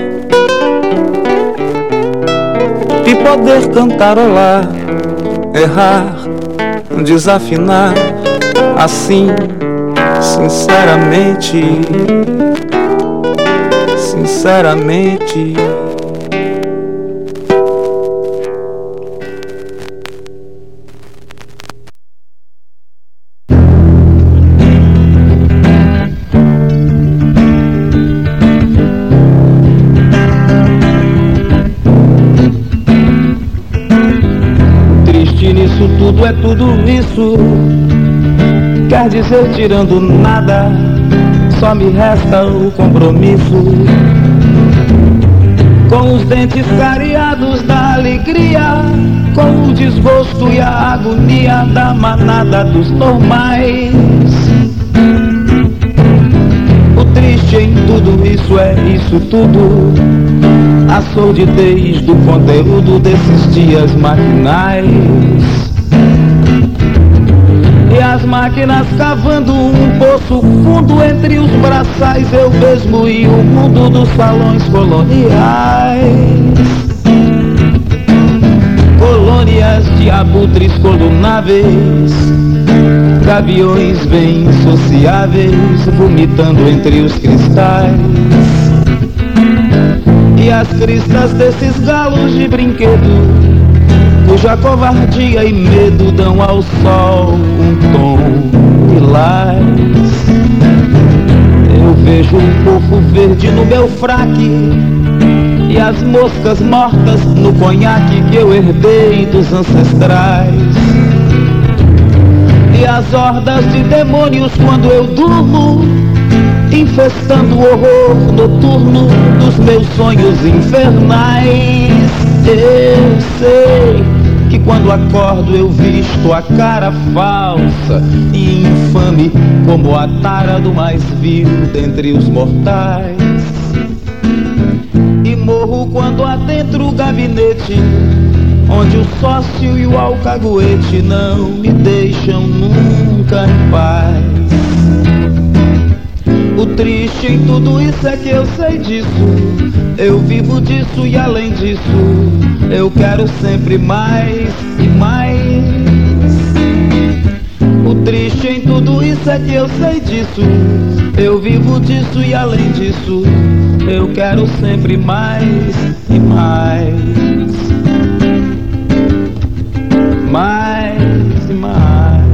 e poder cantarolar, errar, desafinar, assim, sinceramente, sinceramente. Tudo é tudo isso, quer dizer tirando nada, só me resta o compromisso. Com os dentes cariados da alegria, com o desgosto e a agonia da manada dos normais. O triste em tudo isso é isso tudo, a sordidez do conteúdo desses dias maquinais. E as máquinas cavando um poço fundo entre os braçais, eu mesmo e o mundo dos salões coloniais. Colônias de abutres colunáveis, gaviões bem sociáveis, vomitando entre os cristais. E as cristas desses galos de brinquedo, cuja covardia e medo dão ao sol um tom lilás. Eu vejo um fofo verde no meu fraque e as moscas mortas no conhaque que eu herdei dos ancestrais. E as hordas de demônios quando eu durmo, infestando o horror noturno dos meus sonhos infernais. Eu sei que quando acordo eu visto a cara falsa e infame como a tara do mais vil dentre os mortais. E morro quando adentro o gabinete, onde o sócio e o alcaguete não me deixam nunca em paz. O triste em tudo isso é que eu sei disso, eu vivo disso e além disso eu quero sempre mais e mais. O triste em tudo isso é que eu sei disso, eu vivo disso e além disso eu quero sempre mais e mais. mais e mais.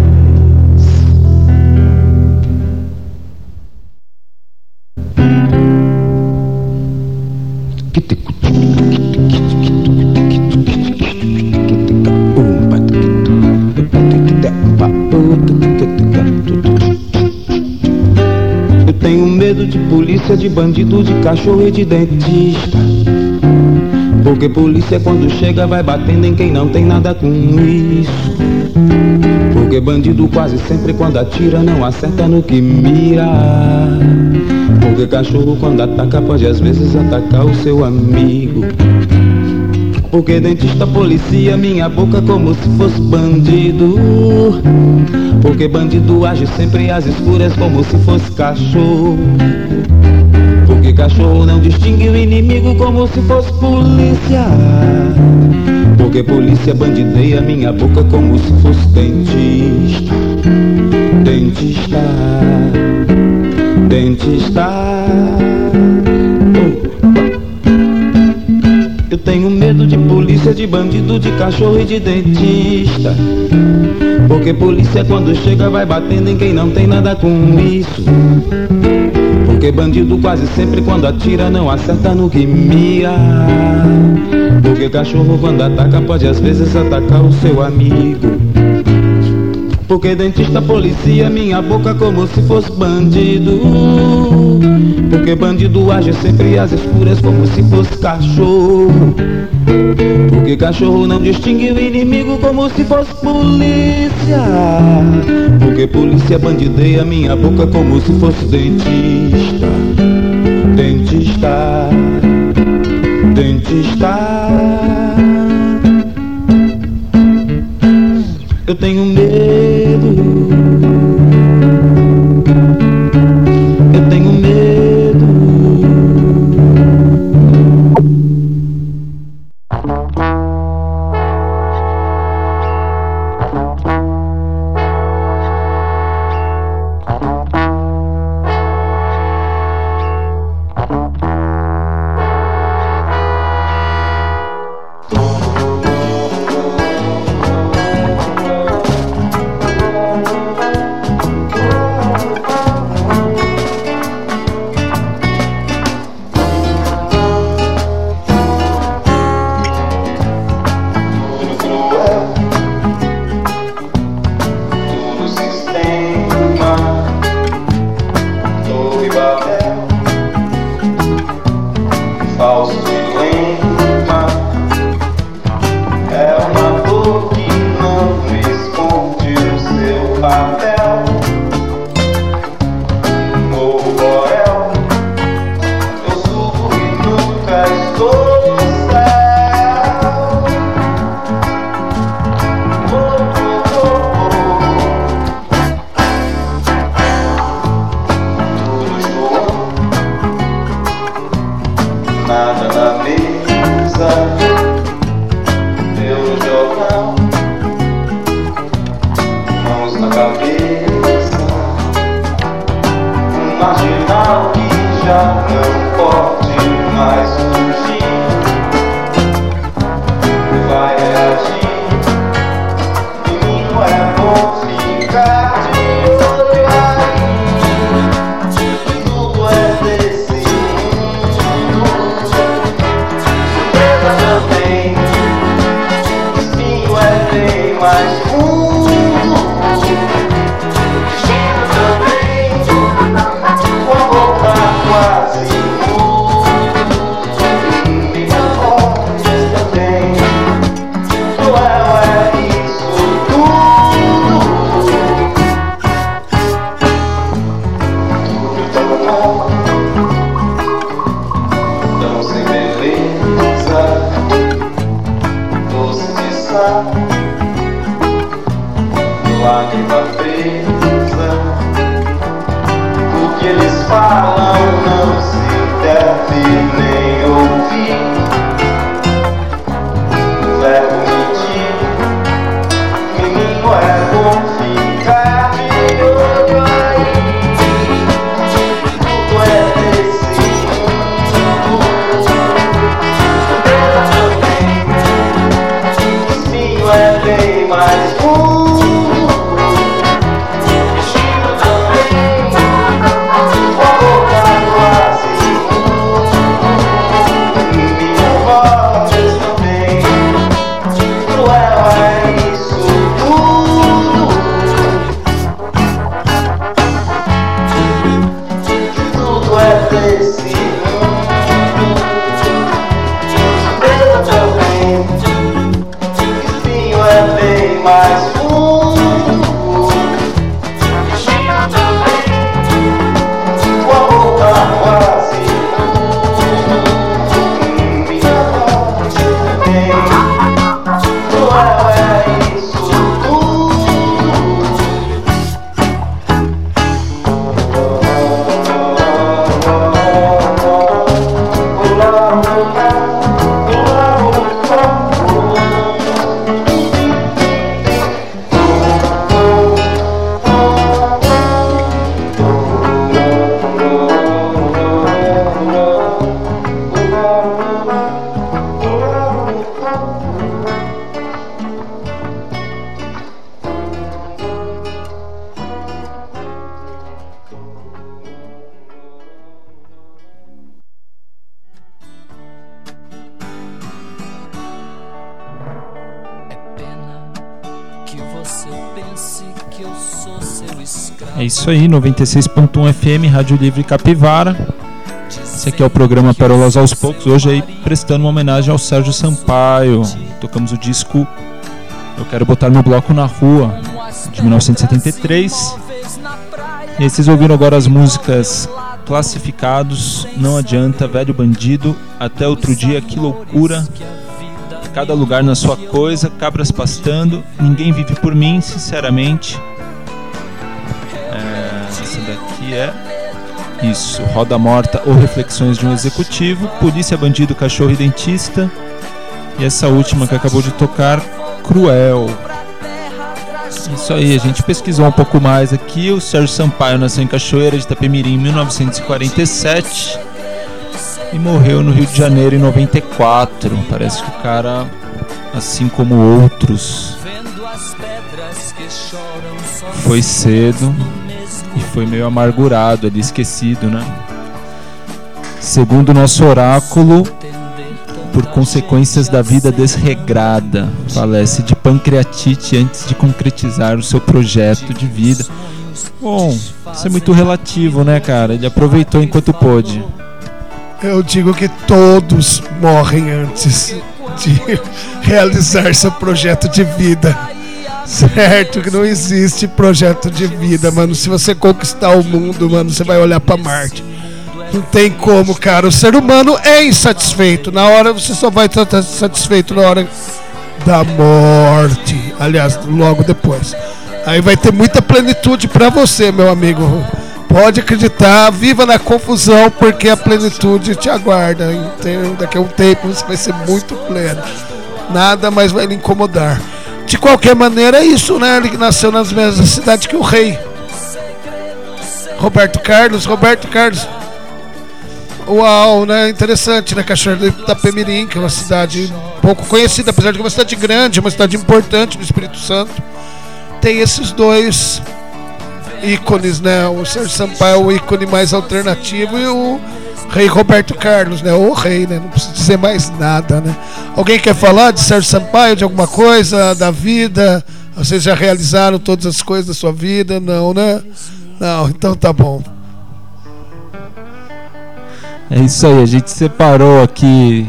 Eu tenho medo de polícia, de bandido, de cachorro e de dentista. Porque polícia quando chega vai batendo em quem não tem nada com isso. Porque bandido quase sempre quando atira não acerta no que mira. Porque cachorro quando ataca pode às vezes atacar o seu amigo. Porque dentista policia minha boca como se fosse bandido. Porque bandido age sempre às escuras como se fosse cachorro. Porque cachorro não distingue o inimigo como se fosse polícia. Porque polícia bandideia minha boca como se fosse dentista. Dentista, dentista. Eu tenho medo de polícia, de bandido, de cachorro e de dentista. Porque polícia quando chega vai batendo em quem não tem nada com isso. Porque bandido quase sempre quando atira não acerta no que mira. Porque cachorro quando ataca pode às vezes atacar o seu amigo. Porque dentista policia minha boca como se fosse bandido. Porque bandido age sempre às escuras como se fosse cachorro. Porque cachorro não distingue o inimigo como se fosse polícia. Porque polícia bandideia minha boca como se fosse dentista. Dentista, dentista. Eu tenho medo. Eu tenho medo. Lágrima presa, o que eles falam não se deve nem ouvir. O verbo mentir, menino, é bom ficar de olho aí. Tudo é desse mundo, surpresa também, espinho é bem mais fundo. Destino também, com a boca quase e minha voz também. Cruel é isso tudo. Tudo é desse mundo. Deus também. Espinho é bem mais fundo. Destino também, com a boca quase minha voz também. Cruel é isso tudo. É isso aí, 96.1 FM, Rádio Livre Capivara. Esse aqui é o programa Pérolas aos Poucos, hoje aí prestando uma homenagem ao Sérgio Sampaio. Tocamos o disco Eu Quero Botar Meu Bloco na Rua, de 1973. E aí vocês ouviram agora as músicas Classificados, Não Adianta, Velho Bandido, Até Outro Dia, Que Loucura, Cada Lugar na Sua Coisa, Cabras Pastando, Ninguém Vive Por Mim, Sinceramente. Essa daqui é isso, Roda Morta ou Reflexões de um Executivo, Polícia, Bandido, Cachorro e Dentista. E essa última que acabou de tocar, Cruel. Isso aí, a gente pesquisou um pouco mais aqui. O Sérgio Sampaio nasceu em Cachoeira de Itapemirim em 1947 e morreu no Rio de Janeiro em 94. Parece que o cara, assim como outros, foi cedo e foi meio amargurado ali, esquecido, né? Segundo o nosso oráculo, por consequências da vida desregrada, falece de pancreatite antes de concretizar o seu projeto de vida. Bom, isso é muito relativo, né, cara? Ele aproveitou enquanto pôde. Eu digo que todos morrem antes de realizar seu projeto de vida. Certo que não existe projeto de vida, mano. Se você conquistar o mundo, mano, você vai olhar pra Marte. Não tem como, cara. O ser humano é insatisfeito. Na hora, você só vai estar satisfeito na hora da morte. Aliás, logo depois. Aí vai ter muita plenitude pra você, meu amigo. Pode acreditar, viva na confusão, porque a plenitude te aguarda. Então, daqui a um tempo você vai ser muito pleno. Nada mais vai lhe incomodar. De qualquer maneira, é isso, né? Ele nasceu nas mesmas cidades que o rei. Roberto Carlos. Uau, né? Interessante, né? Cachoeira de Itapemirim, que é uma cidade pouco conhecida, apesar de que é uma cidade grande, uma cidade importante no Espírito Santo. Tem esses dois ícones, né? O Sérgio Sampaio é o ícone mais alternativo e o rei Roberto Carlos, né? O rei, né? Não preciso dizer mais nada, né? Alguém quer falar de Sérgio Sampaio, de alguma coisa, da vida? Vocês já realizaram todas as coisas da sua vida? Não, né? Não, então tá bom. É isso aí, a gente separou aqui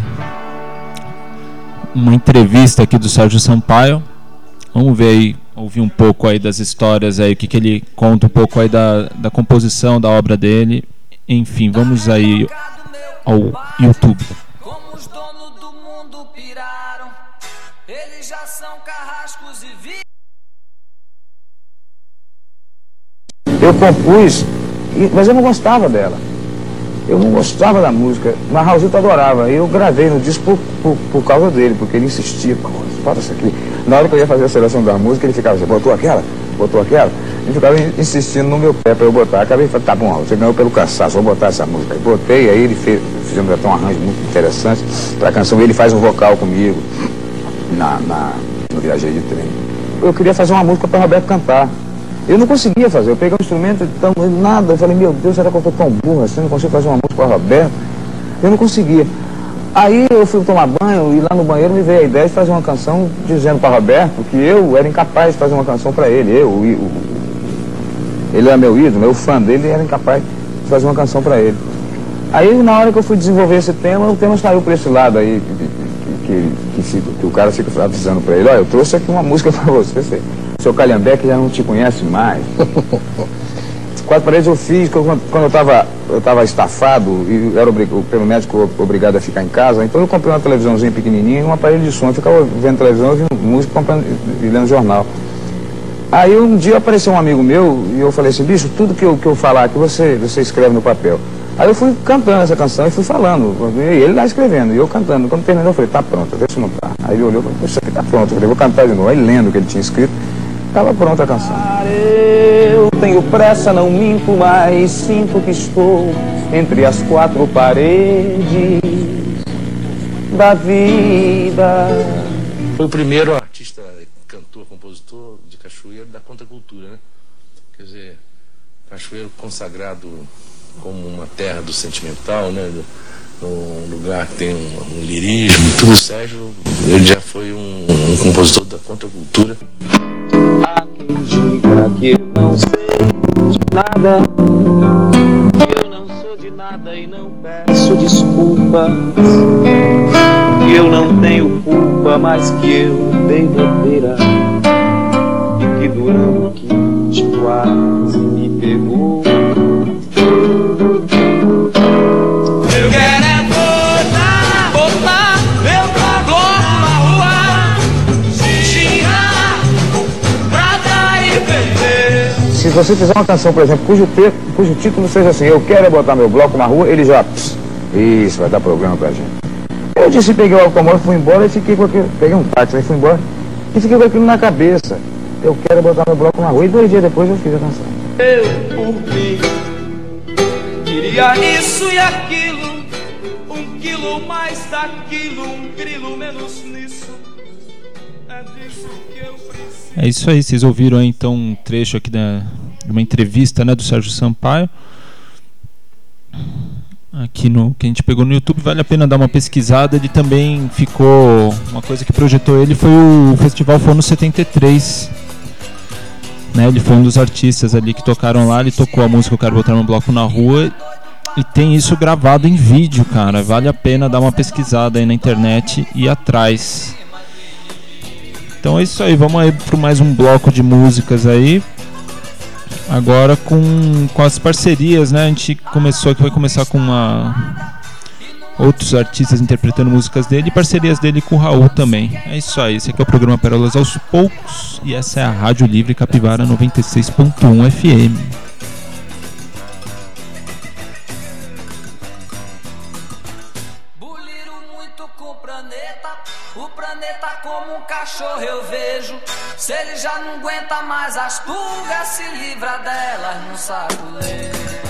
uma entrevista aqui do Sérgio Sampaio. Vamos ver aí, ouvir um pouco aí das histórias aí, o que ele conta um pouco aí da composição da obra dele. Enfim, vamos aí ao YouTube. Como os donos do mundo piraram, eles já são carrascos e Eu compus, mas eu não gostava dela. Eu não gostava da música, mas Raulzito adorava. Eu gravei no disco por causa dele, porque ele insistia, bota isso aqui. Na hora que eu ia fazer a seleção da música, ele ficava assim, botou aquela? Ele ficava insistindo no meu pé para eu botar. Acabei falando, tá bom, você ganhou pelo cansaço, vou botar essa música. Aí botei, aí ele fizemos até um arranjo muito interessante para a canção. Ele faz um vocal comigo no Viajei de Trem. eu queria fazer uma música para Roberto cantar. Eu não conseguia fazer, eu peguei um instrumento, então, nada, eu falei, meu Deus, será que eu tô tão burro assim, não consigo fazer uma música para Roberto? Eu não conseguia. Aí eu fui tomar banho e lá no banheiro me veio a ideia de fazer uma canção dizendo para Roberto que eu era incapaz de fazer uma canção para ele. Ele era meu ídolo, eu fã dele, e era incapaz de fazer uma canção para ele. Aí na hora que eu fui desenvolver esse tema, o tema saiu para esse lado aí, que o cara fica avisando para ele, olha, eu trouxe aqui uma música para você, seu Calhambeque já não te conhece mais. Quatro paredes eu fiz, quando eu estava estafado e era pelo médico obrigado a ficar em casa, então eu comprei uma televisãozinha pequenininha e um aparelho de som, eu ficava vendo televisão, ouvindo música, comprando e lendo jornal. Aí um dia apareceu um amigo meu e eu falei assim, bicho, tudo que eu falar aqui você escreve no papel. Aí eu fui cantando essa canção e fui falando, e ele lá escrevendo, e eu cantando. Quando terminou eu falei, tá pronto, vê se não tá. Aí ele olhou e falou, isso aqui tá pronto, eu falei, vou cantar de novo. Aí lendo o que ele tinha escrito, estava pronta a canção. Eu tenho pressa, não minto mais, sinto que estou entre as quatro paredes da vida. Foi o primeiro artista, cantor, compositor de Cachoeiro da contracultura, né? Quer dizer, Cachoeiro consagrado como uma terra do sentimental, né? Um lugar que tem um lirismo, tudo. O Sérgio, ele já foi um compositor da contracultura. Há quem diga que eu não sei de nada, que eu não sou de nada e não peço desculpas, que eu não tenho culpa, mas que eu dei bobeira e que durando que quase me pegou. Eu quero é botar meu bloco na rua, girar, pra e perder. Se você fizer uma canção, por exemplo, cujo título seja assim, eu quero é botar meu bloco na rua, ele já, isso, vai dar problema pra gente. Eu disse, peguei o automóvel, fui embora e fiquei com aquilo, peguei um táxi, aí fui embora e fiquei com aquilo na cabeça. Eu quero botar meu bloco na rua, e 2 dias depois eu fiz a canção. Eu, por mim, queria isso e aquilo, 1 quilo mais daquilo, 1 grilo menos nisso. É disso que eu preciso. É isso aí, vocês ouviram aí, então um trecho aqui de uma entrevista, né, do Sérgio Sampaio. Aqui no que a gente pegou no YouTube, vale a pena dar uma pesquisada. Ele também ficou, uma coisa que projetou ele foi o Festival Fono 73, né? Ele foi um dos artistas ali que tocaram lá. Ele tocou a música Eu Quero Botar Meu Bloco na Rua e tem isso gravado em vídeo, cara. Vale a pena dar uma pesquisada aí na internet e ir atrás. Então é isso aí, vamos aí para mais um bloco de músicas aí. Agora com as parcerias, né? A gente vai começar com outros artistas interpretando músicas dele e parcerias dele com o Raul também. É isso aí, esse aqui é o programa Pérolas aos Poucos e essa é a Rádio Livre Capivara 96.1 FM. Buliro muito com o planeta como um cachorro eu vejo. Se ele já não aguenta mais as pulgas, se livra delas no saculeiro.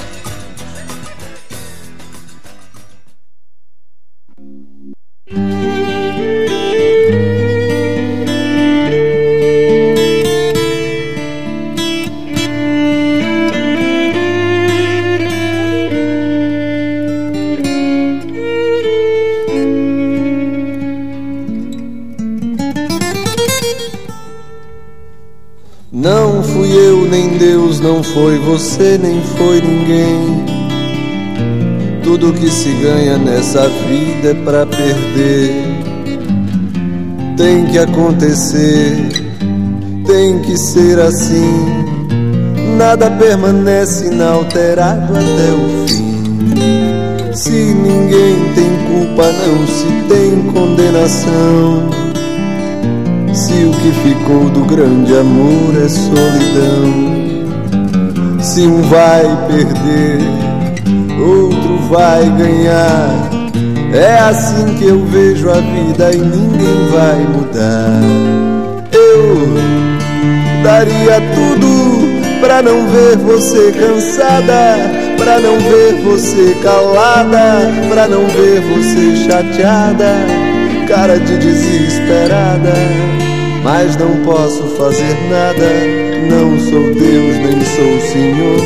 Não fui eu, nem Deus, não foi você, nem foi ninguém. Tudo que se ganha nessa vida é pra perder. Tem que acontecer, tem que ser assim. Nada permanece inalterado até o fim. Se ninguém tem culpa, não se tem condenação. Se o que ficou do grande amor é solidão. Se um vai perder, outro vai ganhar. É assim que eu vejo a vida e ninguém vai mudar. Eu daria tudo pra não ver você cansada, pra não ver você calada, pra não ver você chateada, cara de desesperada. mas não posso fazer nada. Não sou Deus, nem sou o Senhor.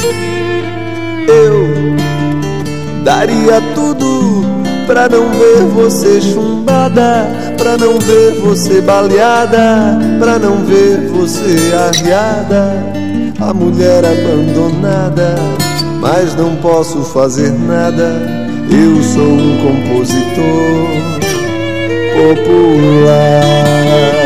Eu daria tudo pra não ver você chumbada, pra não ver você baleada, pra não ver você arriada, a mulher abandonada, mas não posso fazer nada. Eu sou um compositor popular.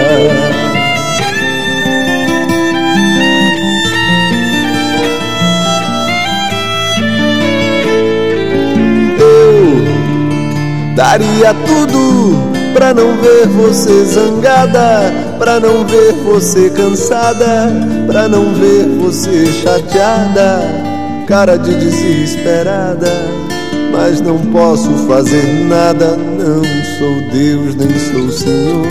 Daria tudo pra não ver você zangada, pra não ver você cansada, pra não ver você chateada, cara de desesperada, mas não posso fazer nada. Não sou Deus, nem sou o Senhor.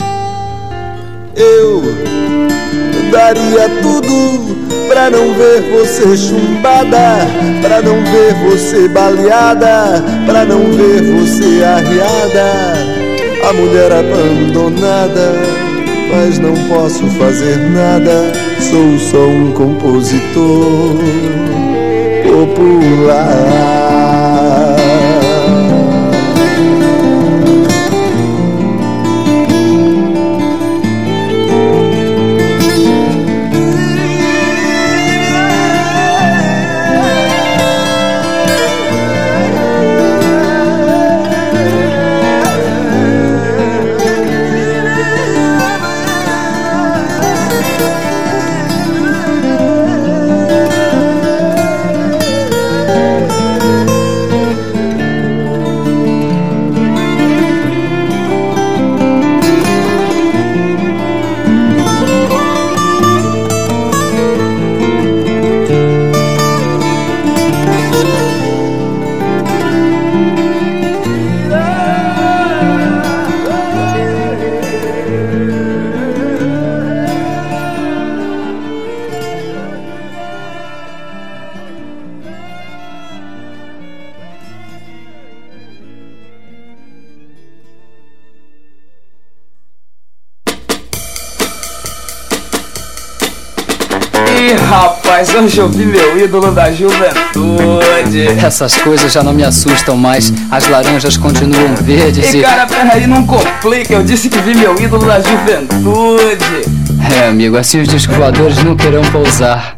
Eu daria tudo pra não ver você chumbada, pra não ver você baleada, pra não ver você arriada, a mulher abandonada, mas não posso fazer nada. Sou só um compositor popular. Rapaz, hoje eu vi meu ídolo da juventude. Essas coisas já não me assustam mais. As laranjas continuam verdes e... cara, peraí, não complica. Eu disse que vi meu ídolo da juventude. É, amigo, assim os discos voadores não querão pousar.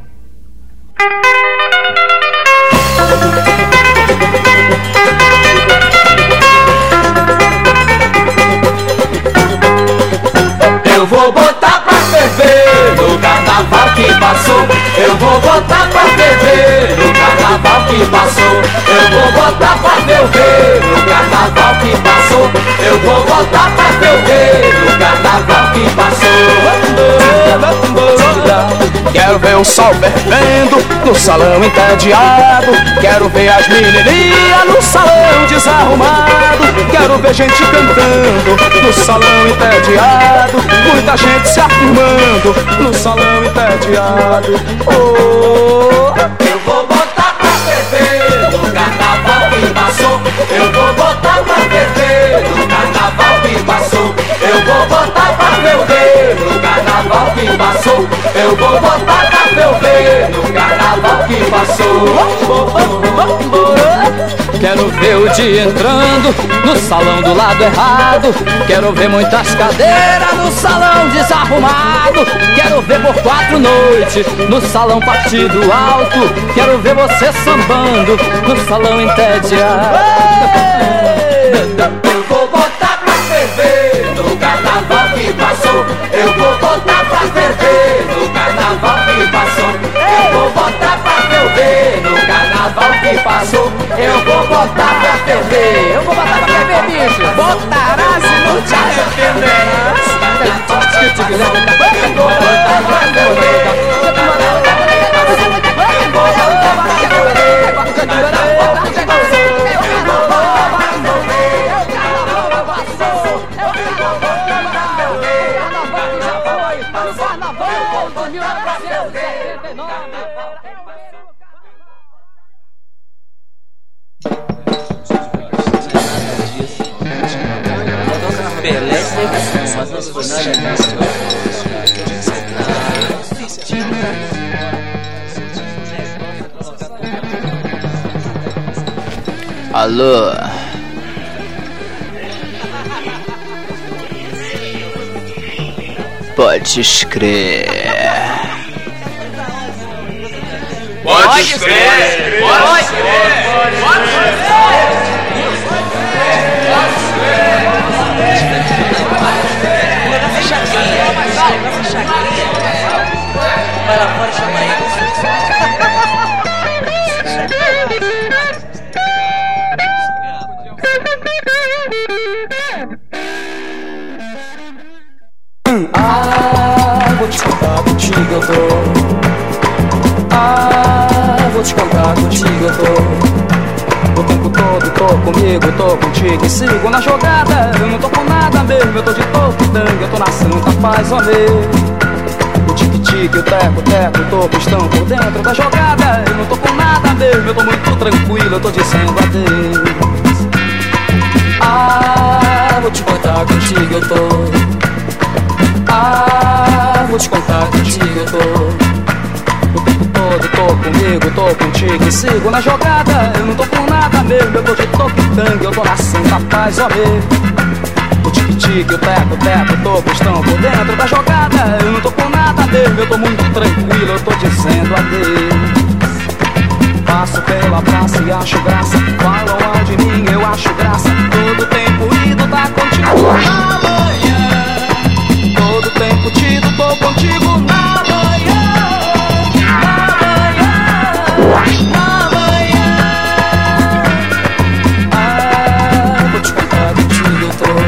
Eu vou botar pra ferver no carnaval que passou. Eu vou botar pra ferver no carnaval que passou. Eu vou botar pra ferver no carnaval que passou. Eu vou botar pra ferver no carnaval que passou. Quero ver o sol fervendo no salão entediado. Quero ver as menininhas no salão desarrumado. Quero ver gente cantando no salão entediado. Muita gente se afirmando no salão entediado. Oh, eu vou botar pra ferver no carnaval que passou. Eu vou botar pra ferver no carnaval que passou. Eu vou botar pra ferver no carnaval que passou. Eu vou botar pra ferver no carnaval que passou. Quero ver o dia entrando no salão do lado errado. Quero ver muitas cadeiras no salão desarrumado. Quero ver por 4 noites no salão partido alto. Quero ver você sambando no salão entediado. Eu vou botar pra ferver no carnaval que passou. Eu vou botar pra ferver no carnaval que passou. Eu vou botar pra ferver no carnaval que passou. Eu vou botar pra ferver. Eu vou botar pra ferver, bicho. Botarás e não te arrependerás. Eu vou botar pra ferver. Pelé, mas não foi nada disso. Alô? Pode escrever. Pode escrever. Pode escrever. Pode Vai lá fora e chama ele. Vou te contar, contigo eu tô. Vou te contar, contigo eu tô. O tempo todo tô comigo, tô contigo e sigo na jogada. Eu não tô com nada mesmo, eu tô de topo tangue, eu tô na santa paz, ó meu. O tique-tique, o teco-teco, o topo estão por dentro da jogada. Eu não tô com nada mesmo, eu tô muito tranquilo, eu tô dizendo adeus. Vou te contar, contigo eu tô. Vou te contar, contigo eu tô. O tempo todo tô comigo, tô contigo e sigo na jogada. Eu não tô com nada mesmo, eu tô de toque-tangue, eu tô na santa paz, ó meu. O tique-tique, o teco-teco, o topo estão por dentro da jogada. Eu não tô com nada mesmo, eu tô muito tranquilo, eu tô dizendo adeus. Passo pela praça e acho graça, falam mal de mim, eu acho graça. Todo tempo ido tá contigo amanhã. Todo tempo tido, tô contigo na manhã. Na manhã. Vou te contar contigo eu tô.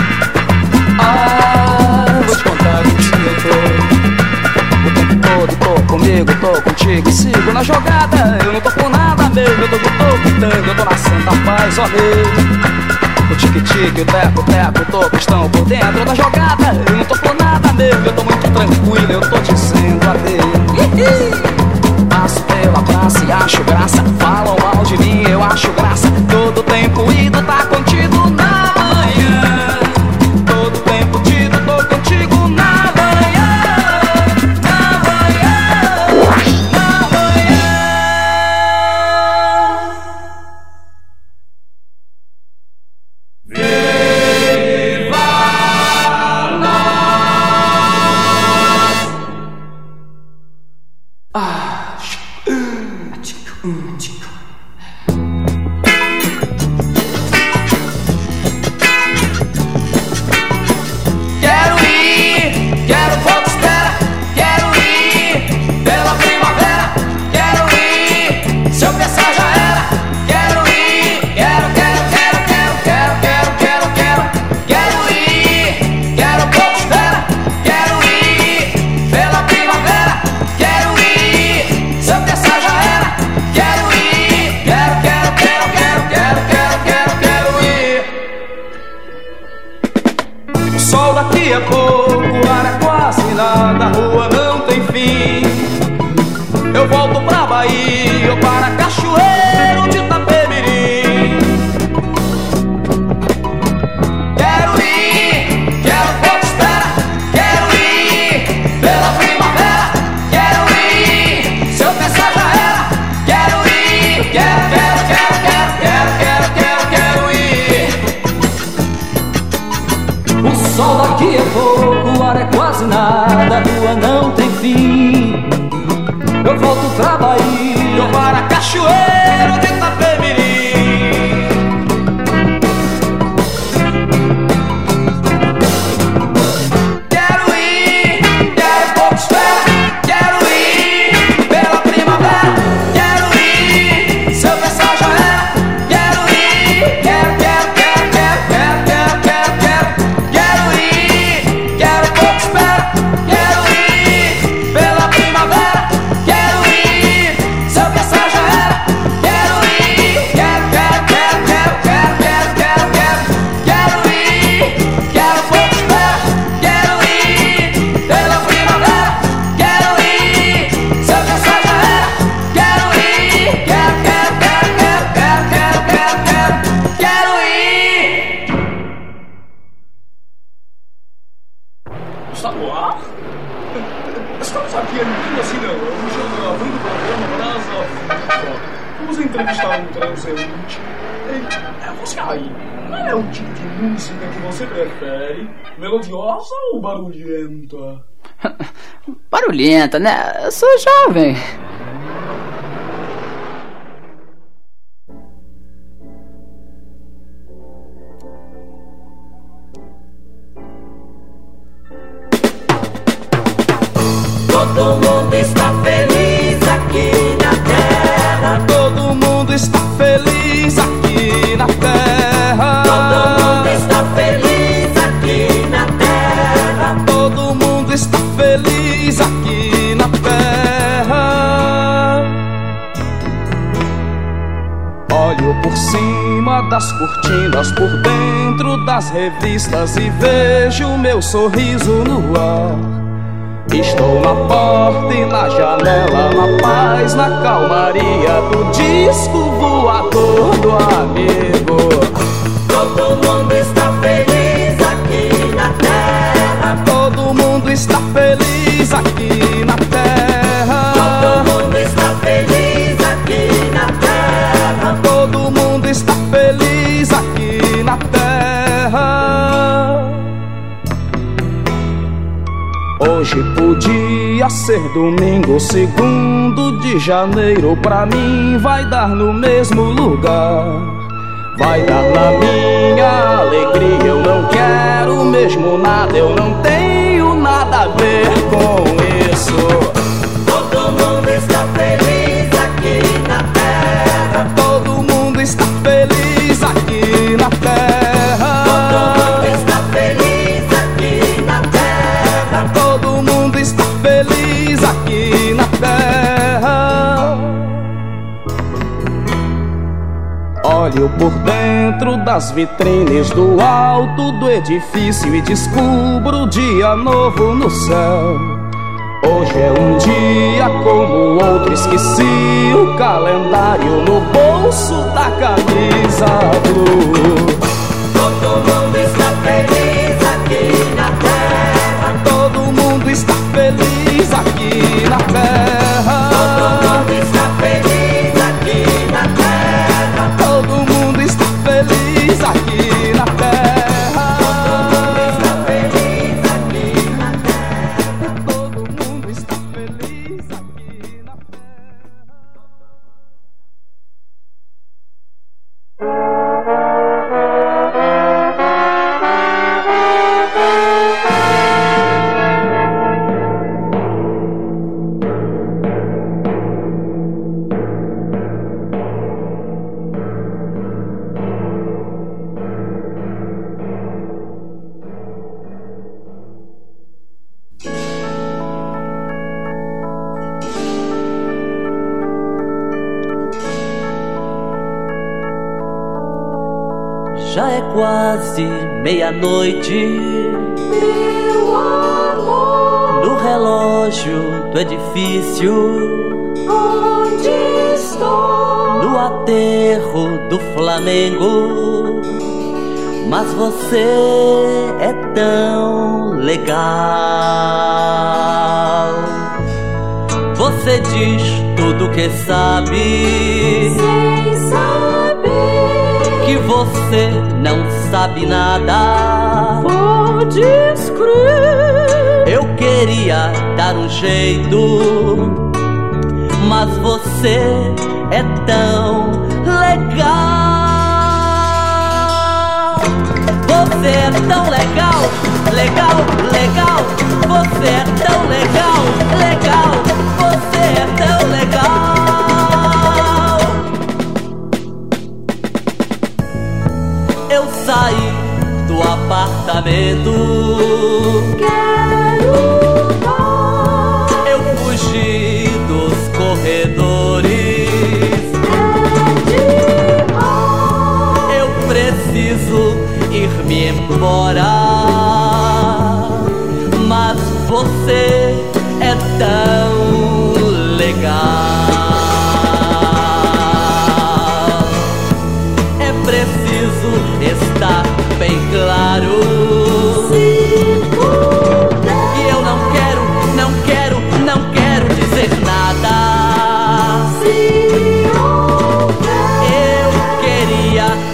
Vou te contar contigo eu tô. O tempo todo tô comigo, tô contigo e sigo na jogada. Eu não tô com nada mesmo, eu tô de toque-tangue, eu tô na santa paz, ó meu. O tique-tique, o teco-teco, o topo estão por dentro da jogada. Eu não tô com nada mesmo, eu tô muito tranquilo, eu tô dizendo adeus. Passo pela praça e acho graça, falam mal de mim, eu acho graça. Todo tempo ido tá contigo na manhã. Todo tempo tido, tô contigo na manhã. Na manhã. Na manhã. Quero ir, quero foxtera, quero ir pela primavera, quero ir, se eu pensar já era, quero ir, quero ir, quero foxtera, quero ir pela primavera, quero ir, se eu pensar já era, quero ir, quero ir. O sol daqui a pouco, o ar é quase nada, a rua não tem fim. Eu volto pra Bahia, ou para Cachoeiro de Itapemirim. Quero ir, quero foxtera, quero ir pela primavera, quero ir, se eu pensar já era, quero ir, quero ir. O sol daqui a pouco, o ar é quase nada, a rua não tem fim. Eu volto pra Bahia, eu para Cachoeiro de Itapemirim. Quero ir, quero foxtera, quero ir pela primavera, quero ir, se eu pensar já era, quero ir, quero ir, quero foxtera, quero ir pela primavera, quero ir, se eu pensar já era, quero ir, quero ir, quero foxtera, quero ir pela primavera, quero ir, se eu pensar já era, quero ir, quero ir. Está no ar? Estamos aqui no Cinelândia, gravando o programa Brasa Viva. Vamos entrevistar um transeunte Você aí, qual é o tipo de música que você prefere? Melodiosa ou barulhenta? Barulhenta, né? Eu sou jovem. Todo mundo está feliz aqui na terra. Todo mundo está feliz aqui na terra. Todo mundo está feliz aqui na terra. Todo mundo está feliz aqui na terra. Olho por cima das cortinas, por dentro das revistas e vejo meu sorriso no ar. Estou na porta e na janela, na paz, na calmaria do disco voador do amigo. Todo mundo está feliz aqui na terra. Todo mundo está feliz aqui na terra. Todo mundo está feliz aqui na terra. Todo mundo está feliz aqui na terra. Hoje podia ser domingo, 2º de janeiro. Pra mim vai dar no mesmo lugar. Vai dar na minha alegria. Eu não quero mesmo nada. Eu não tenho nada a ver com isso. Todo mundo está feliz aqui na terra. Todo mundo está feliz aqui na terra. Todo mundo está feliz aqui na terra. Todo mundo está feliz aqui na terra. Olho por dentro das vitrines do alto do edifício e descubro dia novo no céu. Hoje é um dia como outro, esqueci o calendário no bolso da camisa blue. Todo mundo está feliz aqui na terra. Todo mundo está feliz aqui na terra. Todo mundo está feliz aqui na terra. Todo mundo está feliz aqui na terra. Todo mundo está feliz aqui na Já é quase meia-noite. Meu amor, no relógio do edifício, onde estou? No aterro do Flamengo. Mas você é tão legal. Você diz tudo que sabe, sem saber que você não sabe nada. Podes crer. Eu queria dar um jeito, mas você é tão legal. Você é tão legal, legal, legal. Você é tão legal, legal. Você é tão legal. Eu saí do apartamento, quero dar. Eu fugi dos corredores, eu preciso ir-me embora, mas você é tão legal. É preciso estar bem claro, se puder, que eu não quero dizer nada. Se houver, eu queria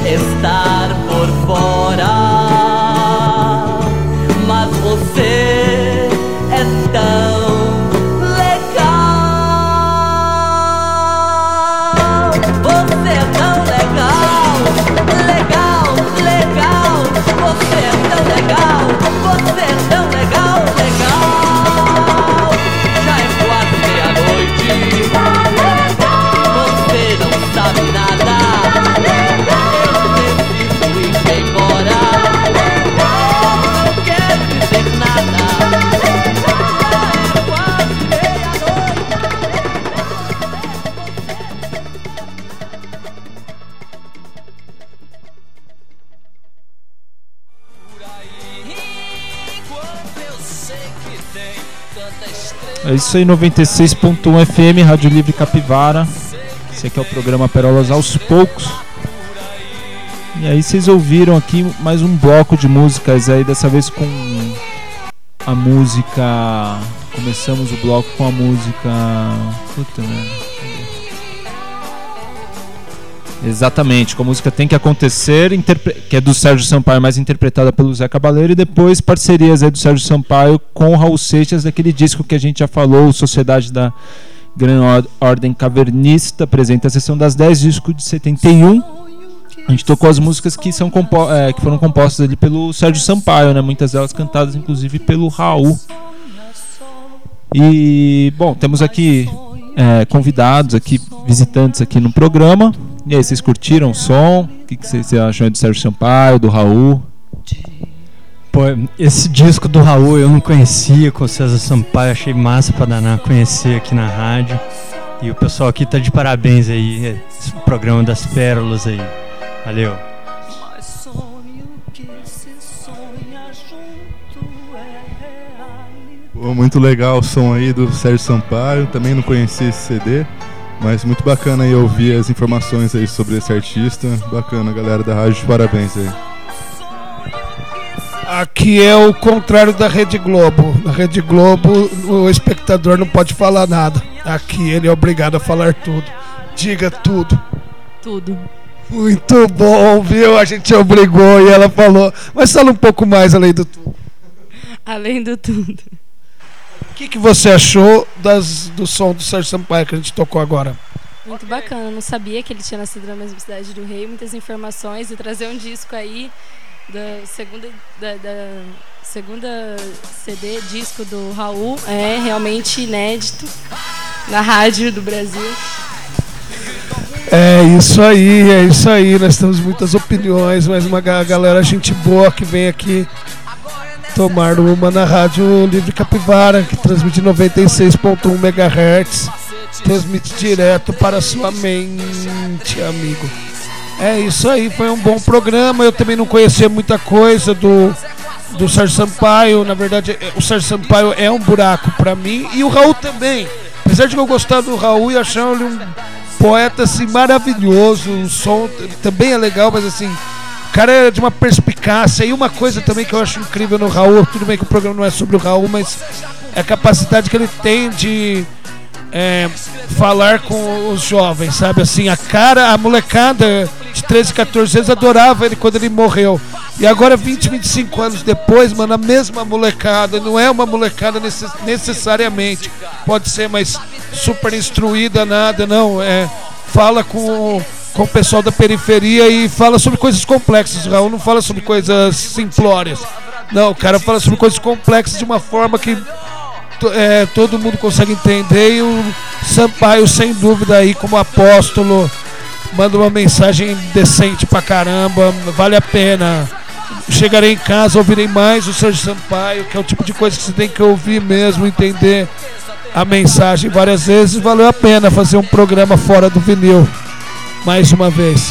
É isso aí, 96.1 FM, Rádio Livre Capivara. Esse aqui é o programa Pérolas aos Poucos. E aí vocês ouviram aqui mais um bloco de músicas aí, dessa vez com a música... Começamos o bloco com a música... Puta merda. Exatamente, com a música Tem Que Acontecer, que é do Sérgio Sampaio, mais interpretada pelo Zé Cabaleiro, e depois parcerias aí do Sérgio Sampaio com o Raul Seixas, daquele disco que a gente já falou, Sociedade da Gran Ordem Cavernista, apresenta a Sessão das 10, disco de 71. A gente tocou as músicas que foram compostas ali pelo Sérgio Sampaio, né? Muitas delas cantadas inclusive pelo Raul. E, bom, temos aqui convidados, aqui, visitantes aqui no programa. E aí, vocês curtiram o som? O que vocês acham do Sérgio Sampaio, do Raul? Pô, esse disco do Raul eu não conhecia, com o César Sampaio, achei massa pra danar conhecer aqui na rádio. E o pessoal aqui tá de parabéns aí, esse programa das Pérolas aí. Valeu. Pô, muito legal o som aí do Sérgio Sampaio, também não conhecia esse CD. Mas muito bacana aí ouvir as informações aí sobre esse artista. Bacana, galera da rádio, parabéns aí. Aqui é o contrário da Rede Globo. Na Rede Globo o espectador não pode falar nada. Aqui ele é obrigado a falar tudo. Diga tudo. Tudo. Muito bom, viu? A gente obrigou e ela falou. Mas fala um pouco mais além do tudo. Além do tudo. O que você achou do som do Sérgio Sampaio que a gente tocou agora? Muito bacana, eu não sabia que ele tinha nascido na mesma cidade do Rio, muitas informações, e trazer um disco aí da segunda CD, disco do Raul, é realmente inédito na rádio do Brasil. É isso aí, nós temos muitas opiniões, mas uma galera, gente boa que vem aqui tomar uma na Rádio Livre Capivara, que transmite 96.1 MHz, transmite direto para a sua mente, amigo. É isso aí, foi um bom programa. Eu também não conhecia muita coisa do Sérgio Sampaio. Na verdade, o Sérgio Sampaio é um buraco para mim, e o Raul também. Apesar de eu gostar do Raul e achar ele um poeta assim, maravilhoso, o som também é legal, mas assim, o cara é de uma perspicácia. E uma coisa também que eu acho incrível no Raul, tudo bem que o programa não é sobre o Raul, mas é a capacidade que ele tem de falar com os jovens, sabe? Assim, a molecada de 13, 14 anos adorava ele quando ele morreu. E agora, 20, 25 anos depois, mano, a mesma molecada, não é uma molecada necessariamente, pode ser mais super instruída, nada, não, fala com o pessoal da periferia e fala sobre coisas complexas. O Raul não fala sobre coisas simplórias, não, o cara fala sobre coisas complexas de uma forma que todo mundo consegue entender. E o Sampaio, sem dúvida, aí como apóstolo, manda uma mensagem decente pra caramba, vale a pena. Chegarei em casa, ouvirei mais o Sérgio Sampaio, que é o tipo de coisa que você tem que ouvir mesmo, entender a mensagem várias vezes. Valeu a pena fazer um programa fora do vinil, mais uma vez.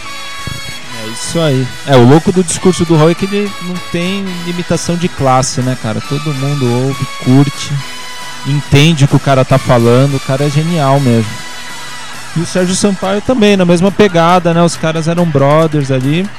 É isso aí. O louco do discurso do Raul é que ele não tem limitação de classe, né, cara? Todo mundo ouve, curte, entende o que o cara tá falando. O cara é genial mesmo. E o Sérgio Sampaio também, na mesma pegada, né? Os caras eram brothers ali.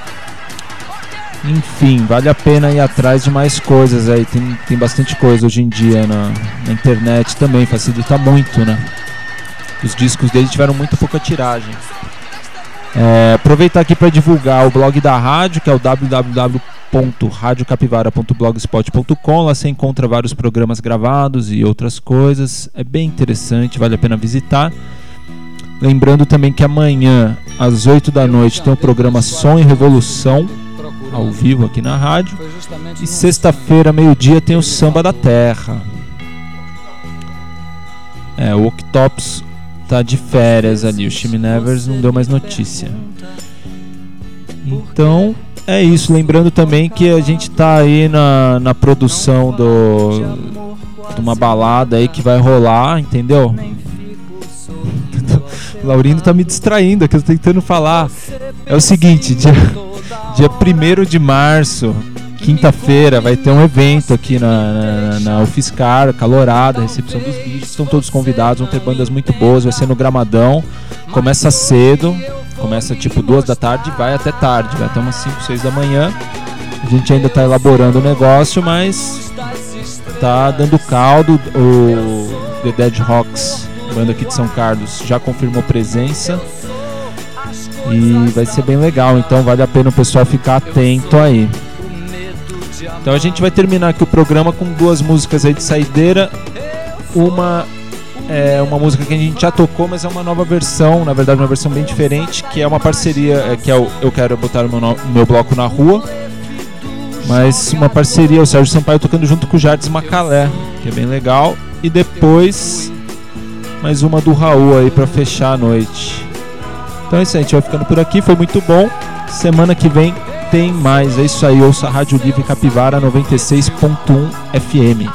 Enfim, vale a pena ir atrás de mais coisas aí. Tem bastante coisa hoje em dia na internet também, facilita muito, né? Os discos dele tiveram muito pouca tiragem. Aproveitar aqui para divulgar o blog da rádio, que é o www.radiocapivara.blogspot.com. Lá você encontra vários programas gravados e outras coisas. É bem interessante, vale a pena visitar. Lembrando também que amanhã, às 8 da noite, tem o programa Som e Revolução, ao vivo aqui na rádio. E sexta-feira, meio-dia, tem o Samba da Terra. O Octopus tá de férias ali, o Chimney Nevers não deu mais notícia. Então é isso. Lembrando também que a gente tá aí na produção de uma balada aí que vai rolar, entendeu? O Laurindo tá me distraindo aqui, eu tô tentando falar. É o seguinte, dia 1º de março quinta-feira vai ter um evento aqui na UFSCar, calorada, recepção dos vídeos, estão todos convidados, vão ter bandas muito boas, vai ser no Gramadão, começa cedo, começa tipo 2 da tarde e vai até tarde, vai até umas 5, 6 da manhã. A gente ainda está elaborando o negócio, mas tá dando caldo. O The Dead Rocks, banda aqui de São Carlos, já confirmou presença e vai ser bem legal, então vale a pena o pessoal ficar atento aí. Então a gente vai terminar aqui o programa com 2 músicas aí de saideira. Uma é uma música que a gente já tocou, mas é uma nova versão, na verdade uma versão bem diferente, que é uma parceria, que é o Eu Quero Botar o meu Bloco na Rua, mas uma parceria, o Sérgio Sampaio tocando junto com o Jardim Macalé, que é bem legal. E depois mais uma do Raul aí pra fechar a noite. Então é isso aí, a gente vai ficando por aqui, foi muito bom. Semana que vem tem mais, é isso aí, ouça a Rádio Livre Capivara 96.1 FM.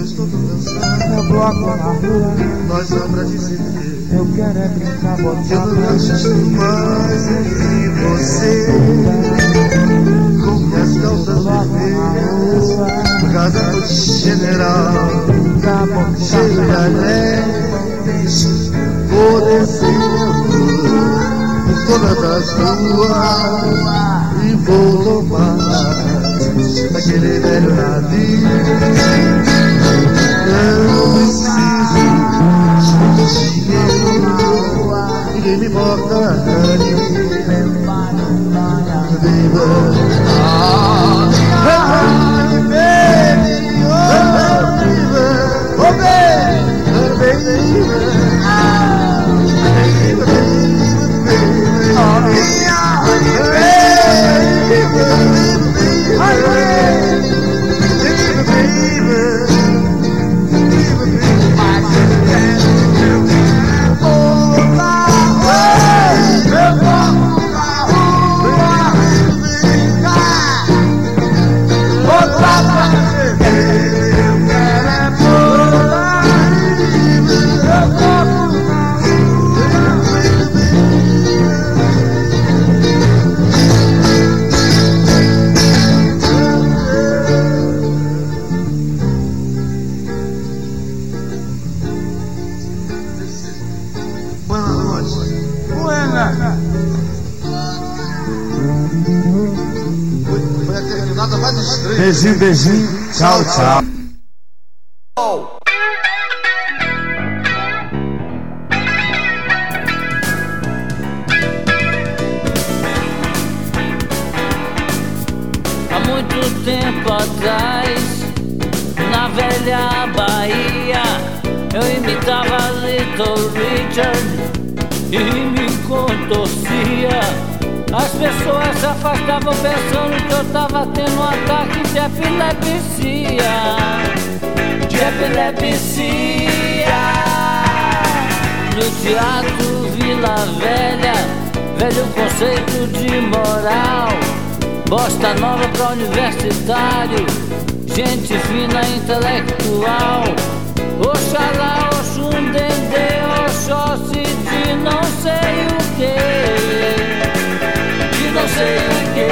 estou tão cansado. Meu bloco na rua, nós só pra dizer eu quero é brincar, botar eu não assisto mais entre você. Com minhas calças vermelhas, casaco de general, cheio de anéis, vou descendo por todas as ruas e vou tomar daquele velho navio. Não preciso de dinheiro, ninguém me bota na carinha. Beijinho, beijinho, tchau, tchau. Há muito tempo atrás, na velha Bahia, eu imitava Little Richard e me contorcia. As pessoas se afastavam pensando que eu tava tendo um ataque de epilepsia. De epilepsia. No teatro Vila Velha, velho conceito de moral. Bosta nova pra universitário, gente fina intelectual. Oxalá, Oxundendê, Oxóssi de não sei o que. Não sei o que.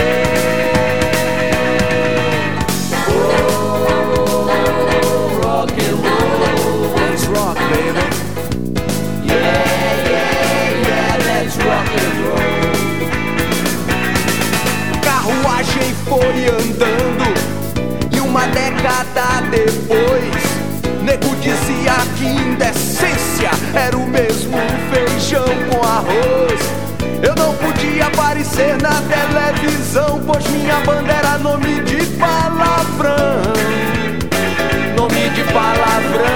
Oh, rock and roll, let's rock, baby. Yeah, yeah, yeah, let's rock and roll. Carruagem foi andando e uma década depois, nego dizia que indecência era o mesmo feijão com arroz. Eu não podia aparecer na televisão, pois minha banda era nome de palavrão. Nome de palavrão.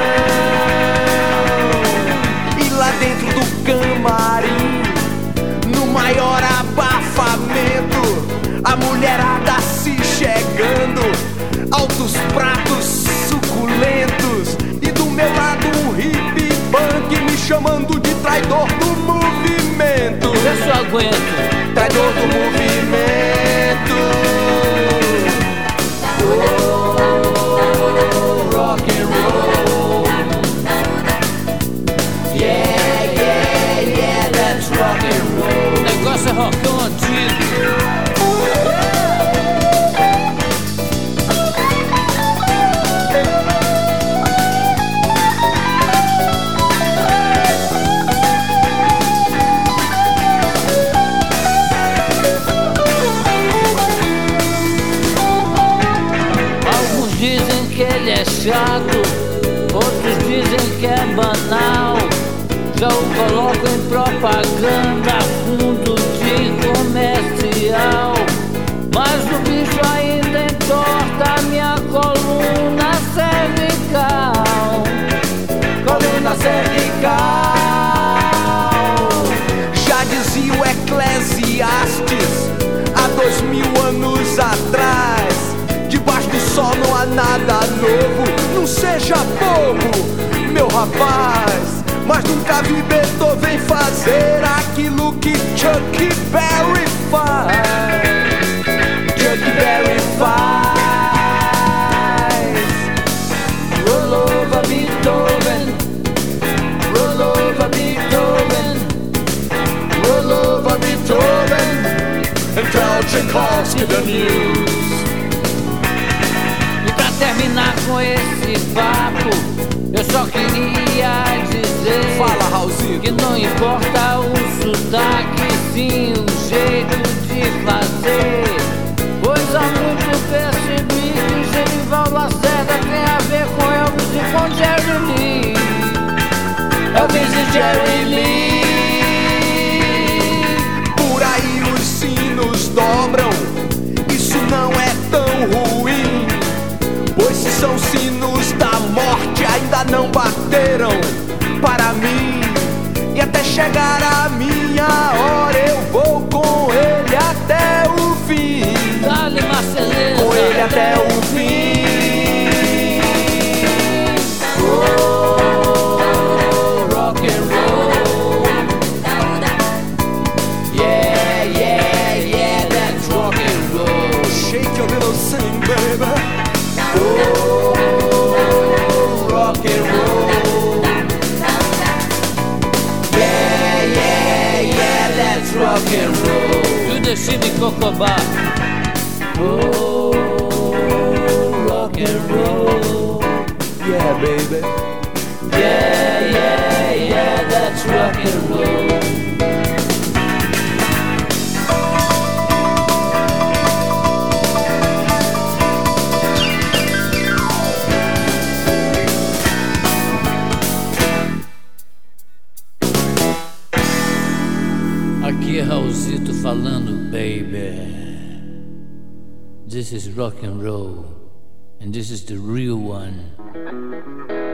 E lá dentro do camarim, no maior abafamento, a mulherada se chegando, altos pratos suculentos, e do meu lado um hip punk me chamando de traidor do movimento. Eu só aguento. Traidor do movimento. Oh, rock and roll. Yeah, yeah, yeah, let's rock and roll. O negócio é rockão antigo. chato, outros dizem que é banal. Já o coloco em propaganda, fundo de comercial. Mas o bicho ainda entorta minha coluna cervical. Coluna cervical. Já dizia o Eclesiastes há 2000 anos atrás: debaixo do sol não há nada novo. Não seja bobo, meu rapaz, mas nunca vi Beethoven fazer aquilo que Chuck Berry faz. Chuck Berry faz. Rolou. blues. E pra terminar com esse papo, eu só queria dizer: fala, Raulzito, que não importa o sotaque, sim o jeito de fazer. Pois há muito percebi que Genival Lacerda tem a ver com Elvis e com Jerry Lee. Elvis e Jerry Lee. Por aí os sinos dobram, isso não é tão ruim, pois se são sinos da morte ainda não bateram para mim. E até chegar a minha hora eu vou com ele até o fim. Dale, Marceleza. Com ele até o fim. Oh, rock and roll. Yeah, yeah, yeah, that's rock and roll. Shake your little thing, baby. Oh, rock and roll. Yeah, yeah, yeah, that's rock and roll. Do the Cine Cocobá. Oh, rock and roll. Yeah, baby. Yeah, yeah, yeah, that's rock and roll. Aqui é Raulzito falando, baby. This is rock and roll, and this is the real one.